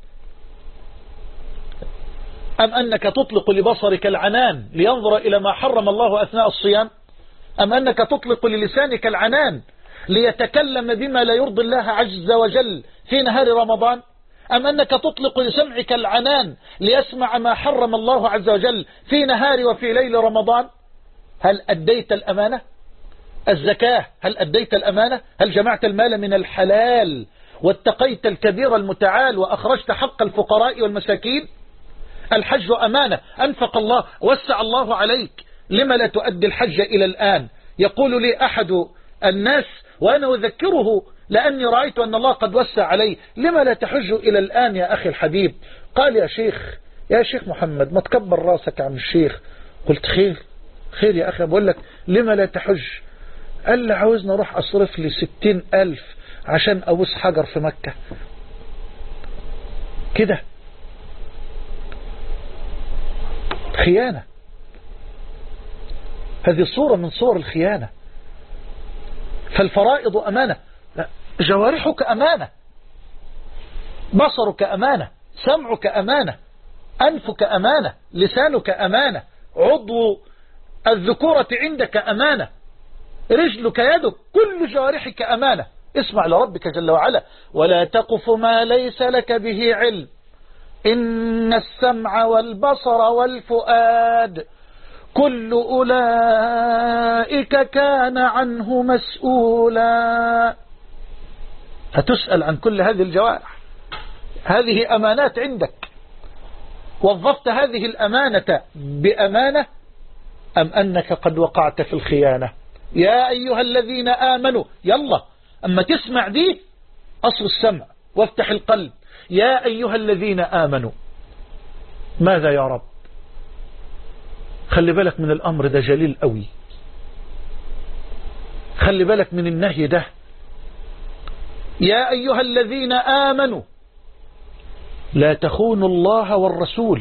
أم أنك تطلق لبصرك العنان لينظر إلى ما حرم الله أثناء الصيام؟ أم أنك تطلق للسانك العنان ليتكلم بما لا يرضي الله عز وجل في نهار رمضان؟ أم أنك تطلق لسمعك العنان ليسمع ما حرم الله عز وجل في نهار وفي ليل رمضان؟ هل أديت الأمانة؟ الزكاة هل أديت الأمانة؟ هل جمعت المال من الحلال واتقيت الكبير المتعال وأخرجت حق الفقراء والمساكين؟ الحج أمانة، أنفق الله وسع الله عليك، لما لا تؤدي الحج إلى الآن؟ يقول لي أحد الناس وأنا أذكره لأني رأيت أن الله قد وسع علي، لما لا تحج إلى الآن يا أخي الحبيب؟ قال يا شيخ يا شيخ محمد ما تكبر راسك عن الشيخ. قلت خير خير يا أخي، بقول لك لما لا تحج؟ قال لي عاوزنا أروح أصرف لي ستين ألف عشان أبوس حجر في مكة كده. خيانة، هذه صورة من صور الخيانة. فالفرائض أمانة، لا. جوارحك أمانة، بصرك أمانة، سمعك أمانة، أنفك أمانة، لسانك أمانة، عضو الذكورة عندك أمانة، رجلك يدك، كل جوارحك أمانة. اسمع لربك جل وعلا: ولا تقف ما ليس لك به علم إن السمع والبصر والفؤاد كل أولئك كان عنه مسؤولا. هتسأل عن كل هذه الجوارح، هذه أمانات عندك. وظفت هذه الأمانة بأمانة أم أنك قد وقعت في الخيانة؟ يا أيها الذين آمنوا، يلا أما تسمع دي أصل السمع وافتح القلب. يا أيها الذين آمنوا، ماذا يا رب؟ خلي بالك من الأمر ده جليل قوي، خلي بالك من النهي ده. يا أيها الذين آمنوا لا تخونوا الله والرسول،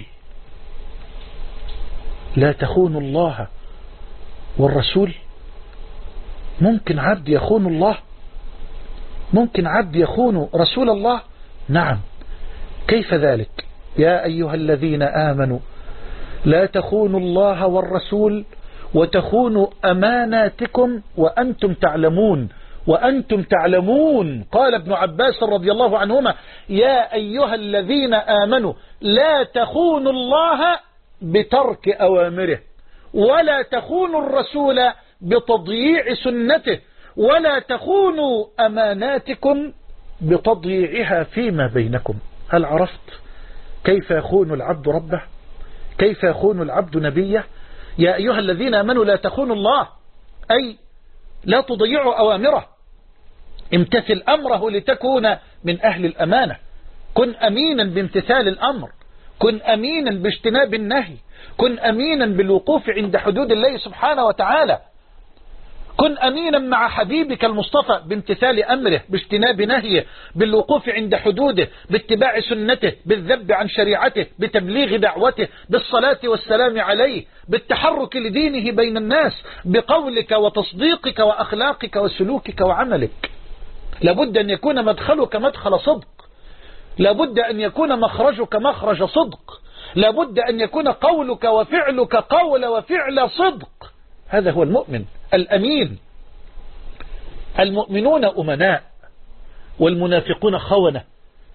لا تخونوا الله والرسول. ممكن عبد يخون الله؟ ممكن عبد يخون رسول الله؟ نعم. كيف ذلك؟ يا أيها الذين آمنوا لا تخونوا الله والرسول وتخونوا أماناتكم وأنتم تعلمون، وأنتم تعلمون. قال ابن عباس رضي الله عنهما: يا أيها الذين آمنوا لا تخونوا الله بترك أوامره، ولا تخونوا الرسول بتضييع سنته، ولا تخونوا أماناتكم بتضييعها فيما بينكم. هل عرفت كيف يخون العبد ربه؟ كيف يخون العبد نبيه؟ يا أيها الذين آمنوا لا تخونوا الله، أي لا تضيعوا أوامره، امتثل أمره لتكون من أهل الأمانة. كن أمينا بامتثال الأمر، كن أمينا باجتناب النهي، كن أمينا بالوقوف عند حدود الله سبحانه وتعالى، كن أمينا مع حبيبك المصطفى بامتثال أمره، باجتناب نهيه، بالوقوف عند حدوده، باتباع سنته، بالذب عن شريعته، بتبليغ دعوته، بالصلاة والسلام عليه، بالتحرك لدينه بين الناس، بقولك وتصديقك وأخلاقك وسلوكك وعملك. لابد أن يكون مدخلك مدخل صدق، لابد أن يكون مخرجك مخرج صدق، لابد أن يكون قولك وفعلك قول وفعل صدق. هذا هو المؤمن الأمين. المؤمنون أمناء والمنافقون خونة.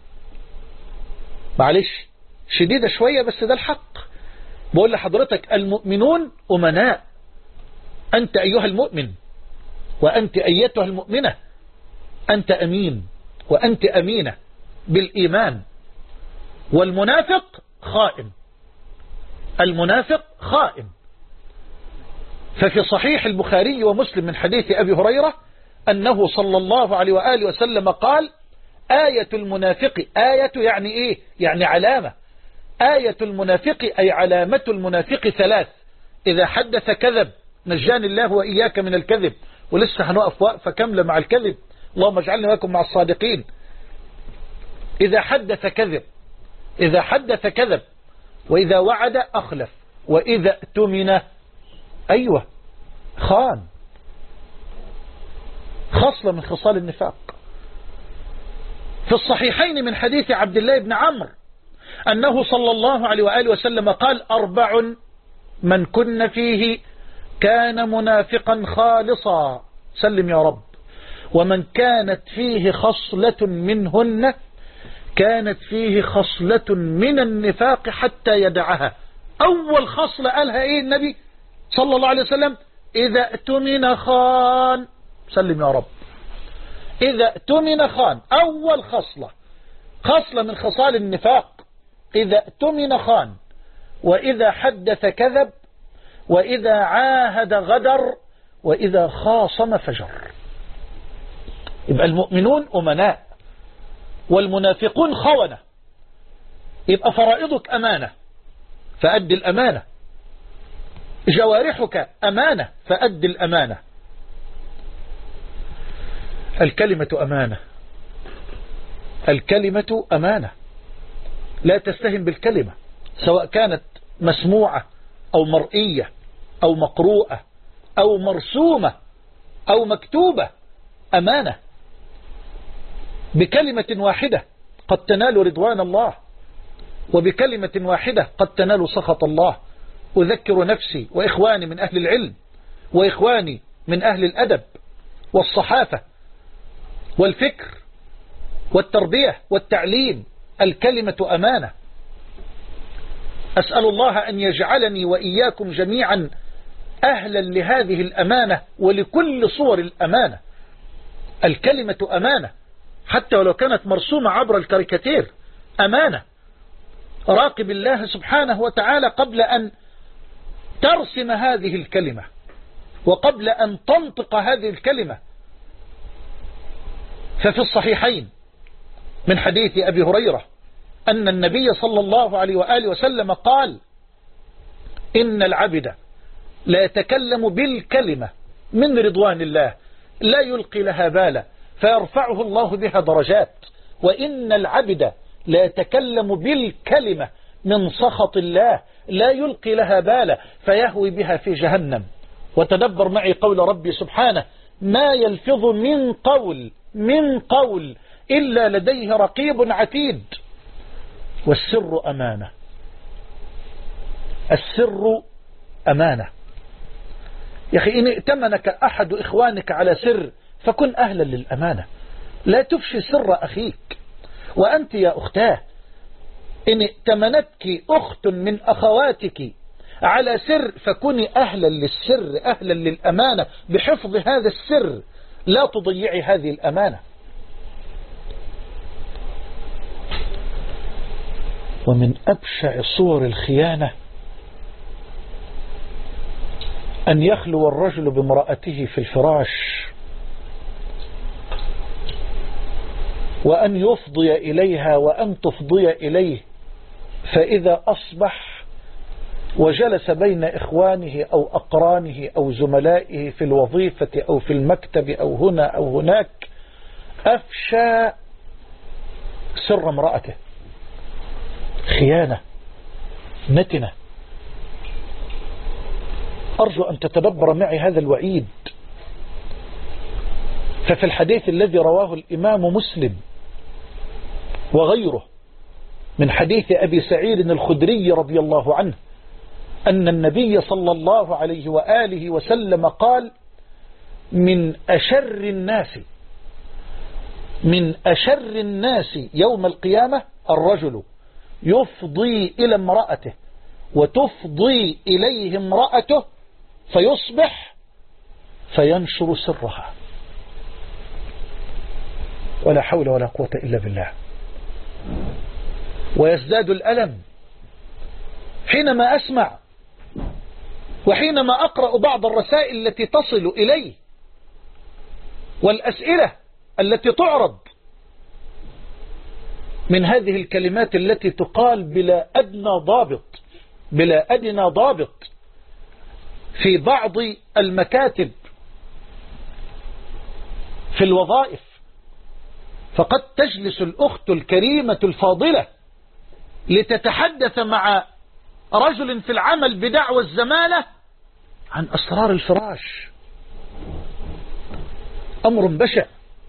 معلش شديدة شوية بس ده الحق. بقول لحضرتك المؤمنون أمناء، أنت أيها المؤمن وأنت أيتها المؤمنة، أنت أمين وأنت أمينة بالإيمان. والمنافق خائن، المنافق خائن. ففي صحيح البخاري ومسلم من حديث أبي هريرة أنه صلى الله عليه وآله وسلم قال: آية المنافق، آية يعني إيه؟ يعني علامة. آية المنافق أي علامة المنافق ثلاث: إذا حدث كذب، نجاني الله وإياك من الكذب، ولسه هنقف وقفة كاملة مع الكذب، اللهم اجعلني وإياكم مع الصادقين. إذا حدث كذب، إذا حدث كذب، وإذا وعد أخلف، وإذا اؤتمن أيوة خان. خصلة من خصال النفاق. في الصحيحين من حديث عبد الله بن عمرو أنه صلى الله عليه وآله وسلم قال: أربع من كن فيه كان منافقا خالصا، سلم يا رب، ومن كانت فيه خصلة منهن كانت فيه خصلة من النفاق حتى يدعها. أول خصلة قالها إيه النبي صلى الله عليه وسلم؟ إذا اؤتمن خان، سلم يا رب، إذا اؤتمن خان. أول خصلة، خصلة من خصال النفاق، إذا اؤتمن خان، وإذا حدث كذب، وإذا عاهد غدر، وإذا خاصم فجر. يبقى المؤمنون أمناء والمنافقون خونة. يبقى فرائضك أمانة فأد الأمانة، جوارحك أمانة فأد الأمانة، الكلمة أمانة، الكلمة أمانة، لا تستهن بالكلمة سواء كانت مسموعة أو مرئية أو مقروءة أو مرسومة أو مكتوبة، أمانة. بكلمة واحدة قد تنال رضوان الله، وبكلمة واحدة قد تنال سخط الله. أذكر نفسي وإخواني من أهل العلم وإخواني من أهل الأدب والصحافة والفكر والتربية والتعليم، الكلمة أمانة. أسأل الله أن يجعلني وإياكم جميعا أهلا لهذه الأمانة ولكل صور الأمانة. الكلمة أمانة حتى ولو كانت مرسومة عبر الكاريكاتير، أمانة. راقب الله سبحانه وتعالى قبل أن ترسم هذه الكلمة وقبل أن تنطق هذه الكلمة. ففي الصحيحين من حديث أبي هريرة أن النبي صلى الله عليه وآله وسلم قال: إن العبد لا يتكلم بالكلمة من رضوان الله لا يلقي لها بالا فيرفعه الله بها درجات، وإن العبد لا يتكلم بالكلمة من سخط الله لا يلقي لها بالا فيهوي بها في جهنم. وتدبر معي قول ربي سبحانه: ما يلفظ من قول من قول إلا لديه رقيب عتيد. والسر أمانة، السر أمانة. يا أخي إن ائتمنك أحد إخوانك على سر فكن أهلا للأمانة، لا تفشي سر أخيك. وأنت يا أختاه إن ائتمنتك أخت من أخواتك على سر فكوني أهلا للسر، أهلا للأمانة بحفظ هذا السر، لا تضيعي هذه الأمانة. ومن أبشع صور الخيانة أن يخلو الرجل بامرأته في الفراش وأن يفضي إليها وأن تفضي إليه، فإذا أصبح وجلس بين إخوانه أو أقرانه أو زملائه في الوظيفة أو في المكتب أو هنا أو هناك أفشى سر امرأته. خيانة نتنة. أرجو أن تتدبر معي هذا الوعيد. ففي الحديث الذي رواه الإمام مسلم وغيره من حديث أبي سعيد الخدري رضي الله عنه أن النبي صلى الله عليه وآله وسلم قال: من أشر الناس من أشر الناس يوم القيامة الرجل يفضي إلى امرأته وتفضي إليه امرأته فيصبح فينشر سرها. ولا حول ولا قوة إلا بالله. ويزداد الألم حينما أسمع وحينما أقرأ بعض الرسائل التي تصل إلي والأسئلة التي تعرض من هذه الكلمات التي تقال بلا أدنى ضابط بلا أدنى ضابط في بعض المكاتب في الوظائف، فقد تجلس الأخت الكريمة الفاضلة لتتحدث مع رجل في العمل بدعوى الزمالة عن أسرار الفراش. أمر بشع.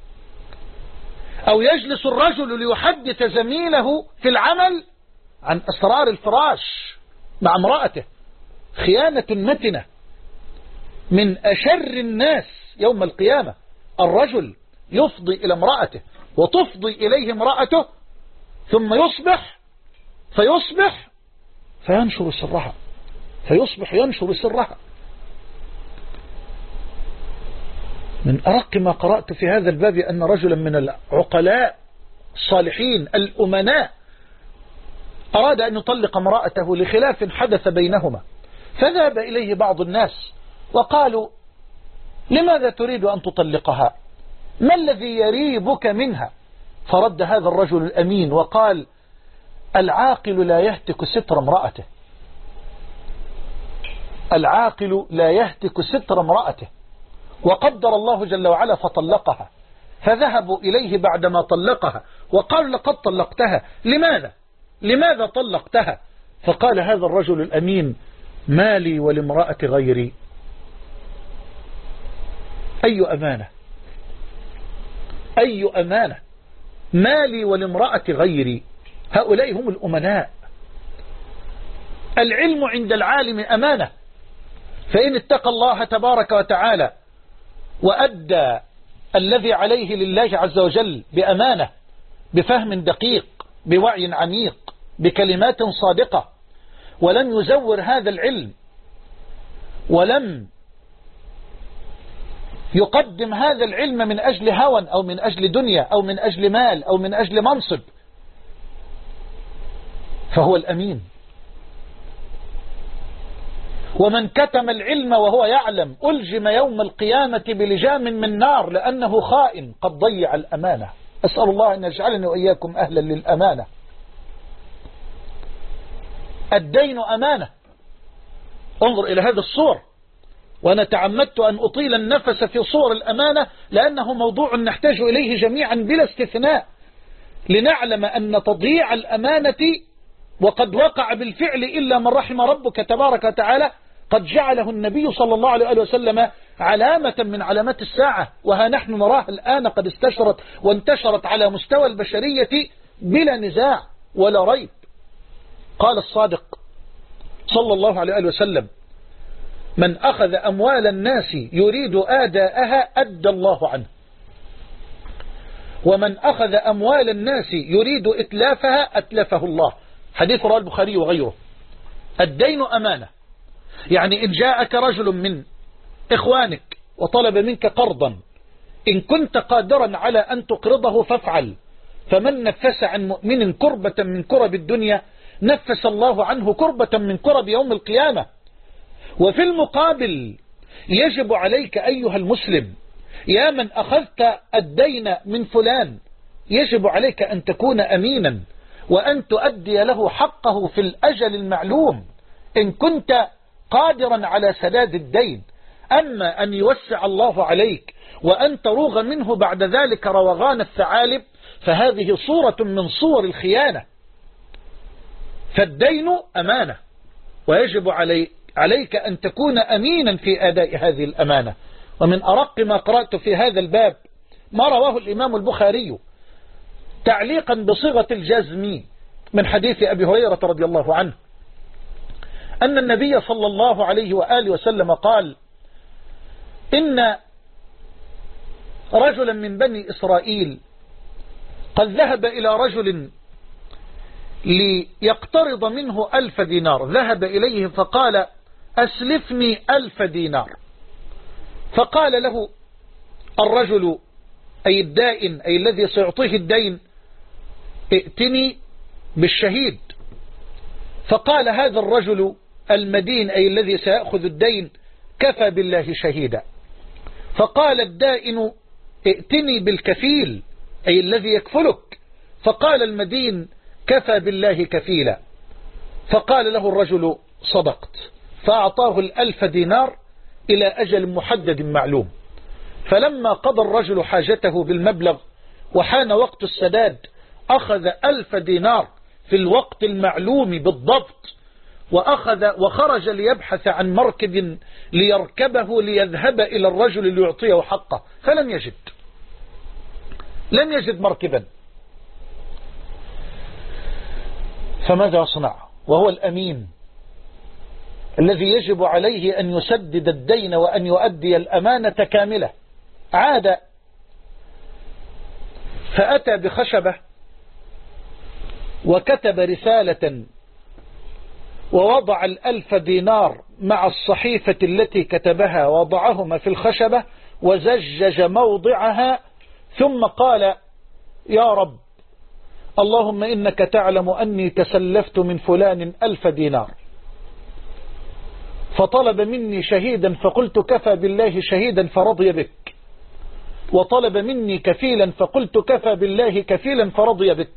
أو يجلس الرجل ليحدث زميله في العمل عن أسرار الفراش مع امرأته. خيانة متنة. من أشر الناس يوم القيامة الرجل يفضي إلى امرأته وتفضي إليه امرأته، ثم يصبح فيصبح فينشر سرها فيصبح ينشر سرها. من أرق ما قرأت في هذا الباب أن رجلا من العقلاء الصالحين الأمناء أراد أن يطلق امرأته لخلاف حدث بينهما، فذهب إليه بعض الناس وقالوا: لماذا تريد أن تطلقها؟ ما الذي يريبك منها؟ فرد هذا الرجل الأمين وقال: العاقل لا يهتك ستر امرأته العاقل لا يهتك ستر امرأته وقدر الله جل وعلا فطلقها. فذهبوا إليه بعدما طلقها وقال: لقد طلقتها. لماذا لماذا طلقتها؟ فقال هذا الرجل الأمين: مالي ولامرأة غيري. أي أمانة أي أمانة مالي ولامرأة غيري. هؤلاء هم الأمناء. العلم عند العالم أمانة، فإن اتقى الله تبارك وتعالى وأدى الذي عليه لله عز وجل بأمانة، بفهم دقيق، بوعي عميق، بكلمات صادقة، ولم يزور هذا العلم ولم يقدم هذا العلم من أجل هوى أو من أجل دنيا أو من أجل مال أو من أجل منصب، فهو الأمين. ومن كتم العلم وهو يعلم ألجم يوم القيامة بلجام من نار لأنه خائن قد ضيع الأمانة. أسأل الله أن يجعلني وإياكم أهلا للأمانة. الدين أمانة. انظر إلى هذا الصور، وأنا تعمدت أن أطيل النفس في صور الأمانة لأنه موضوع نحتاج إليه جميعا بلا استثناء، لنعلم أن تضييع الأمانة وقد وقع بالفعل إلا من رحم ربك تبارك وتعالى قد جعله النبي صلى الله عليه وسلم علامة من علامات الساعة، وها نحن نراها الآن قد استشرت وانتشرت على مستوى البشرية بلا نزاع ولا ريب. قال الصادق صلى الله عليه وسلم: من أخذ أموال الناس يريد آداءها أدى الله عنه، ومن أخذ أموال الناس يريد إتلافها أتلفه الله. حديث رواه البخاري وغيره. الدين أمانة، يعني إن جاءك رجل من إخوانك وطلب منك قرضا، إن كنت قادرا على أن تقرضه فافعل، فمن نفس عن مؤمن كربة من كرب الدنيا نفس الله عنه كربة من كرب يوم القيامة. وفي المقابل يجب عليك أيها المسلم يا من أخذت الدين من فلان، يجب عليك أن تكون أمينا وأن تؤدي له حقه في الأجل المعلوم إن كنت قادرا على سداد الدين. أما أن يوسع الله عليك وأن تروغ منه بعد ذلك روغان الثعالب فهذه صورة من صور الخيانة. فالدين أمانة، ويجب علي عليك أن تكون أمينا في أداء هذه الأمانة. ومن أرق ما قرأت في هذا الباب ما رواه الإمام البخاري تعليقا بصيغة الجزم من حديث أبي هريرة رضي الله عنه أن النبي صلى الله عليه وآله وسلم قال: إن رجلا من بني إسرائيل قد ذهب إلى رجل ليقترض منه ألف دينار، ذهب إليه فقال: أسلفني ألف دينار. فقال له الرجل أي الدائن أي الذي سيعطيه الدين: ائتني بالشهيد. فقال هذا الرجل المدين أي الذي سيأخذ الدين: كفى بالله شهيدا. فقال الدائن: ائتني بالكفيل أي الذي يكفلك. فقال المدين كفى بالله كفيلا. فقال له الرجل صدقت، فأعطاه الألف دينار إلى أجل محدد معلوم. فلما قضى الرجل حاجته بالمبلغ وحان وقت السداد أخذ ألف دينار في الوقت المعلوم بالضبط، وأخذ وخرج ليبحث عن مركب ليركبه ليذهب إلى الرجل ليعطيه حقه، فلم يجد لم يجد مركبا. فماذا صنع وهو الأمين الذي يجب عليه أن يسدد الدين وأن يؤدي الأمانة كاملة؟ عاد فأتى بخشبة وكتب رسالة ووضع الألف دينار مع الصحيفة التي كتبها، وضعهما في الخشبة وزجج موضعها، ثم قال يا رب اللهم إنك تعلم أني تسلفت من فلان ألف دينار، فطلب مني شهيدا فقلت كفى بالله شهيدا فرضي بك، وطلب مني كفيلا فقلت كفى بالله كفيلا فرضي بك،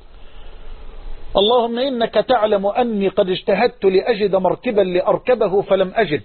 اللهم إنك تعلم أني قد اجتهدت لأجد مركبا لأركبه فلم أجد.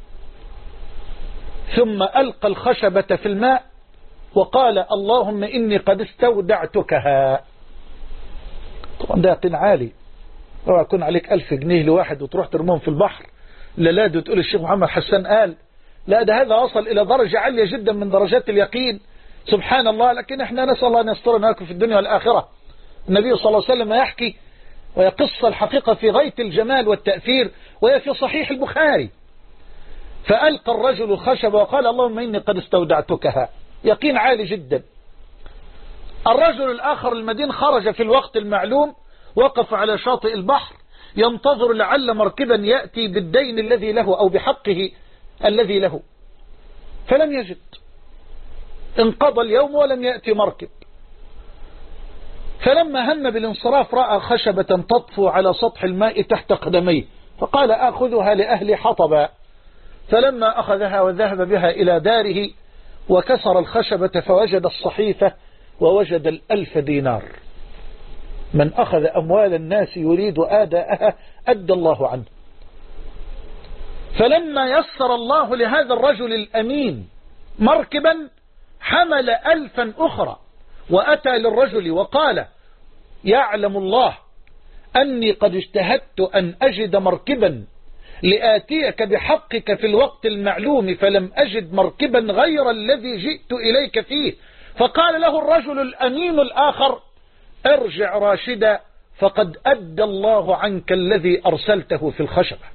ثم ألقى الخشبة في الماء وقال اللهم إني قد استودعتكها. طبعا ده يقين عالي، اوعى يكون عليك ألف جنيه لواحد وتروح ترمون في البحر لا لا دو تقول الشيخ محمد حسان قال لا، ده هذا وصل إلى درجة عالية جدا من درجات اليقين، سبحان الله. لكن احنا نسأل الله أن يسترنا في الدنيا والآخرة. النبي صلى الله عليه وسلم يحكي ويقص الحقيقة في غاية الجمال والتأثير، وهي في صحيح البخاري. فألقى الرجل الخشب وقال اللهم إني قد استودعتكها، يقين عالي جدا. الرجل الآخر المدين خرج في الوقت المعلوم، وقف على شاطئ البحر ينتظر لعل مركبا يأتي بالدين الذي له أو بحقه الذي له، فلم يجد. انقضى اليوم ولم يأتي مركب. فلما هم بالانصراف رأى خشبة تطفو على سطح الماء تحت قدميه، فقال آخذها لأهل حطبا. فلما أخذها وذهب بها إلى داره وكسر الخشبة فوجد الصحيفة ووجد الألف دينار. من أخذ أموال الناس يريد آداءها أدى الله عنه. فلما يسر الله لهذا الرجل الأمين مركبا حمل ألفا أخرى وأتى للرجل وقال يعلم الله أني قد اجتهدت أن أجد مركبا لآتيك بحقك في الوقت المعلوم فلم أجد مركبا غير الذي جئت إليك فيه. فقال له الرجل الأمين الآخر ارجع راشدا فقد أدى الله عنك الذي أرسلته في الخشبة.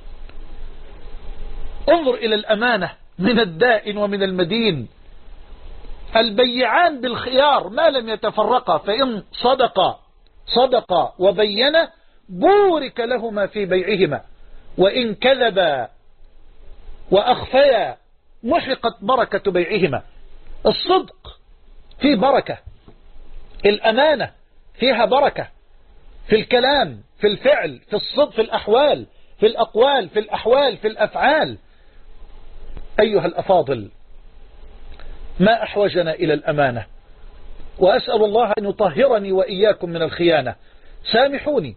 انظر إلى الأمانة من الدائن ومن المدين. البيعان بالخيار ما لم يتفرقا، فإن صدقا صدقا وبينا بورك لهما في بيعهما، وإن كذبا وأخفيا محقت بركة بيعهما. الصدق فيه بركة، الأمانة فيها بركة، في الكلام، في الفعل، في الصدق، في الأحوال، في الأقوال، في الأحوال، في الأفعال. أيها الأفاضل، ما أحوجنا إلى الأمانة، وأسأل الله أن يطهرني وإياكم من الخيانة. سامحوني،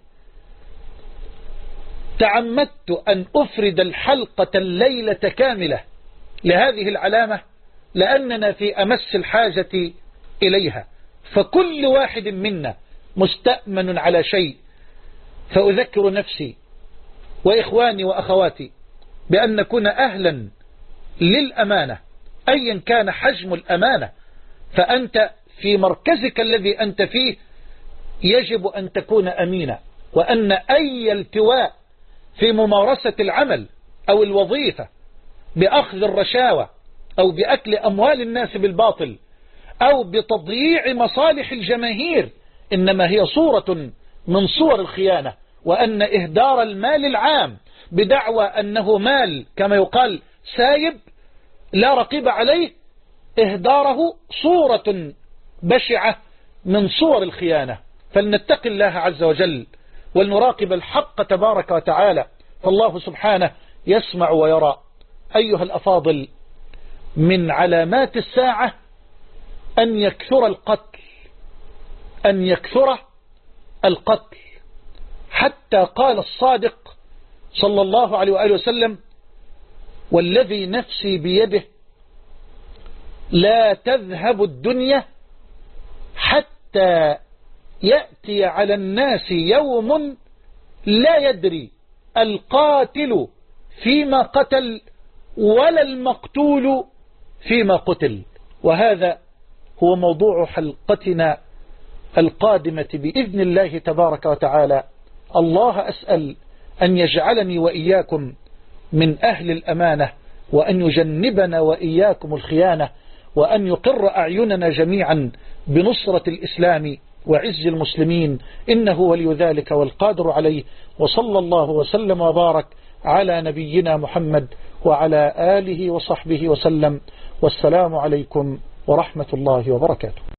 تعمدت أن أفرد الحلقة الليلة كاملة لهذه العلامة لأننا في أمس الحاجة إليها، فكل واحد منا مستأمن على شيء. فأذكر نفسي وإخواني وأخواتي بأن نكون أهلا للأمانة أيا كان حجم الأمانة. فأنت في مركزك الذي أنت فيه يجب أن تكون أمينا، وأن أي التواء في ممارسة العمل أو الوظيفة بأخذ الرشاوى أو بأكل أموال الناس بالباطل أو بتضييع مصالح الجماهير إنما هي صورة من صور الخيانة، وأن إهدار المال العام بدعوى أنه مال كما يقال سايب لا رقيب عليه، إهداره صورة بشعة من صور الخيانة. فلنتق الله عز وجل ولنراقب الحق تبارك وتعالى، فالله سبحانه يسمع ويرى. أيها الأفاضل، من علامات الساعة أن يكثر القتل، أن يكثر القتل، حتى قال الصادق صلى الله عليه وآله وسلم: والذي نفسي بيده لا تذهب الدنيا حتى يأتي على الناس يوم لا يدري القاتل فيما قتل ولا المقتول فيما قتل. وهذا هو موضوع حلقتنا القادمة بإذن الله تبارك وتعالى. الله أسأل أن يجعلني وإياكم من أهل الأمانة، وأن يجنبنا وإياكم الخيانة، وأن يقر أعيننا جميعا بنصرة الإسلام وعز المسلمين، إنه ولي ذلك والقادر عليه. وصلى الله وسلم وبارك على نبينا محمد وعلى آله وصحبه وسلم، والسلام عليكم ورحمة الله وبركاته.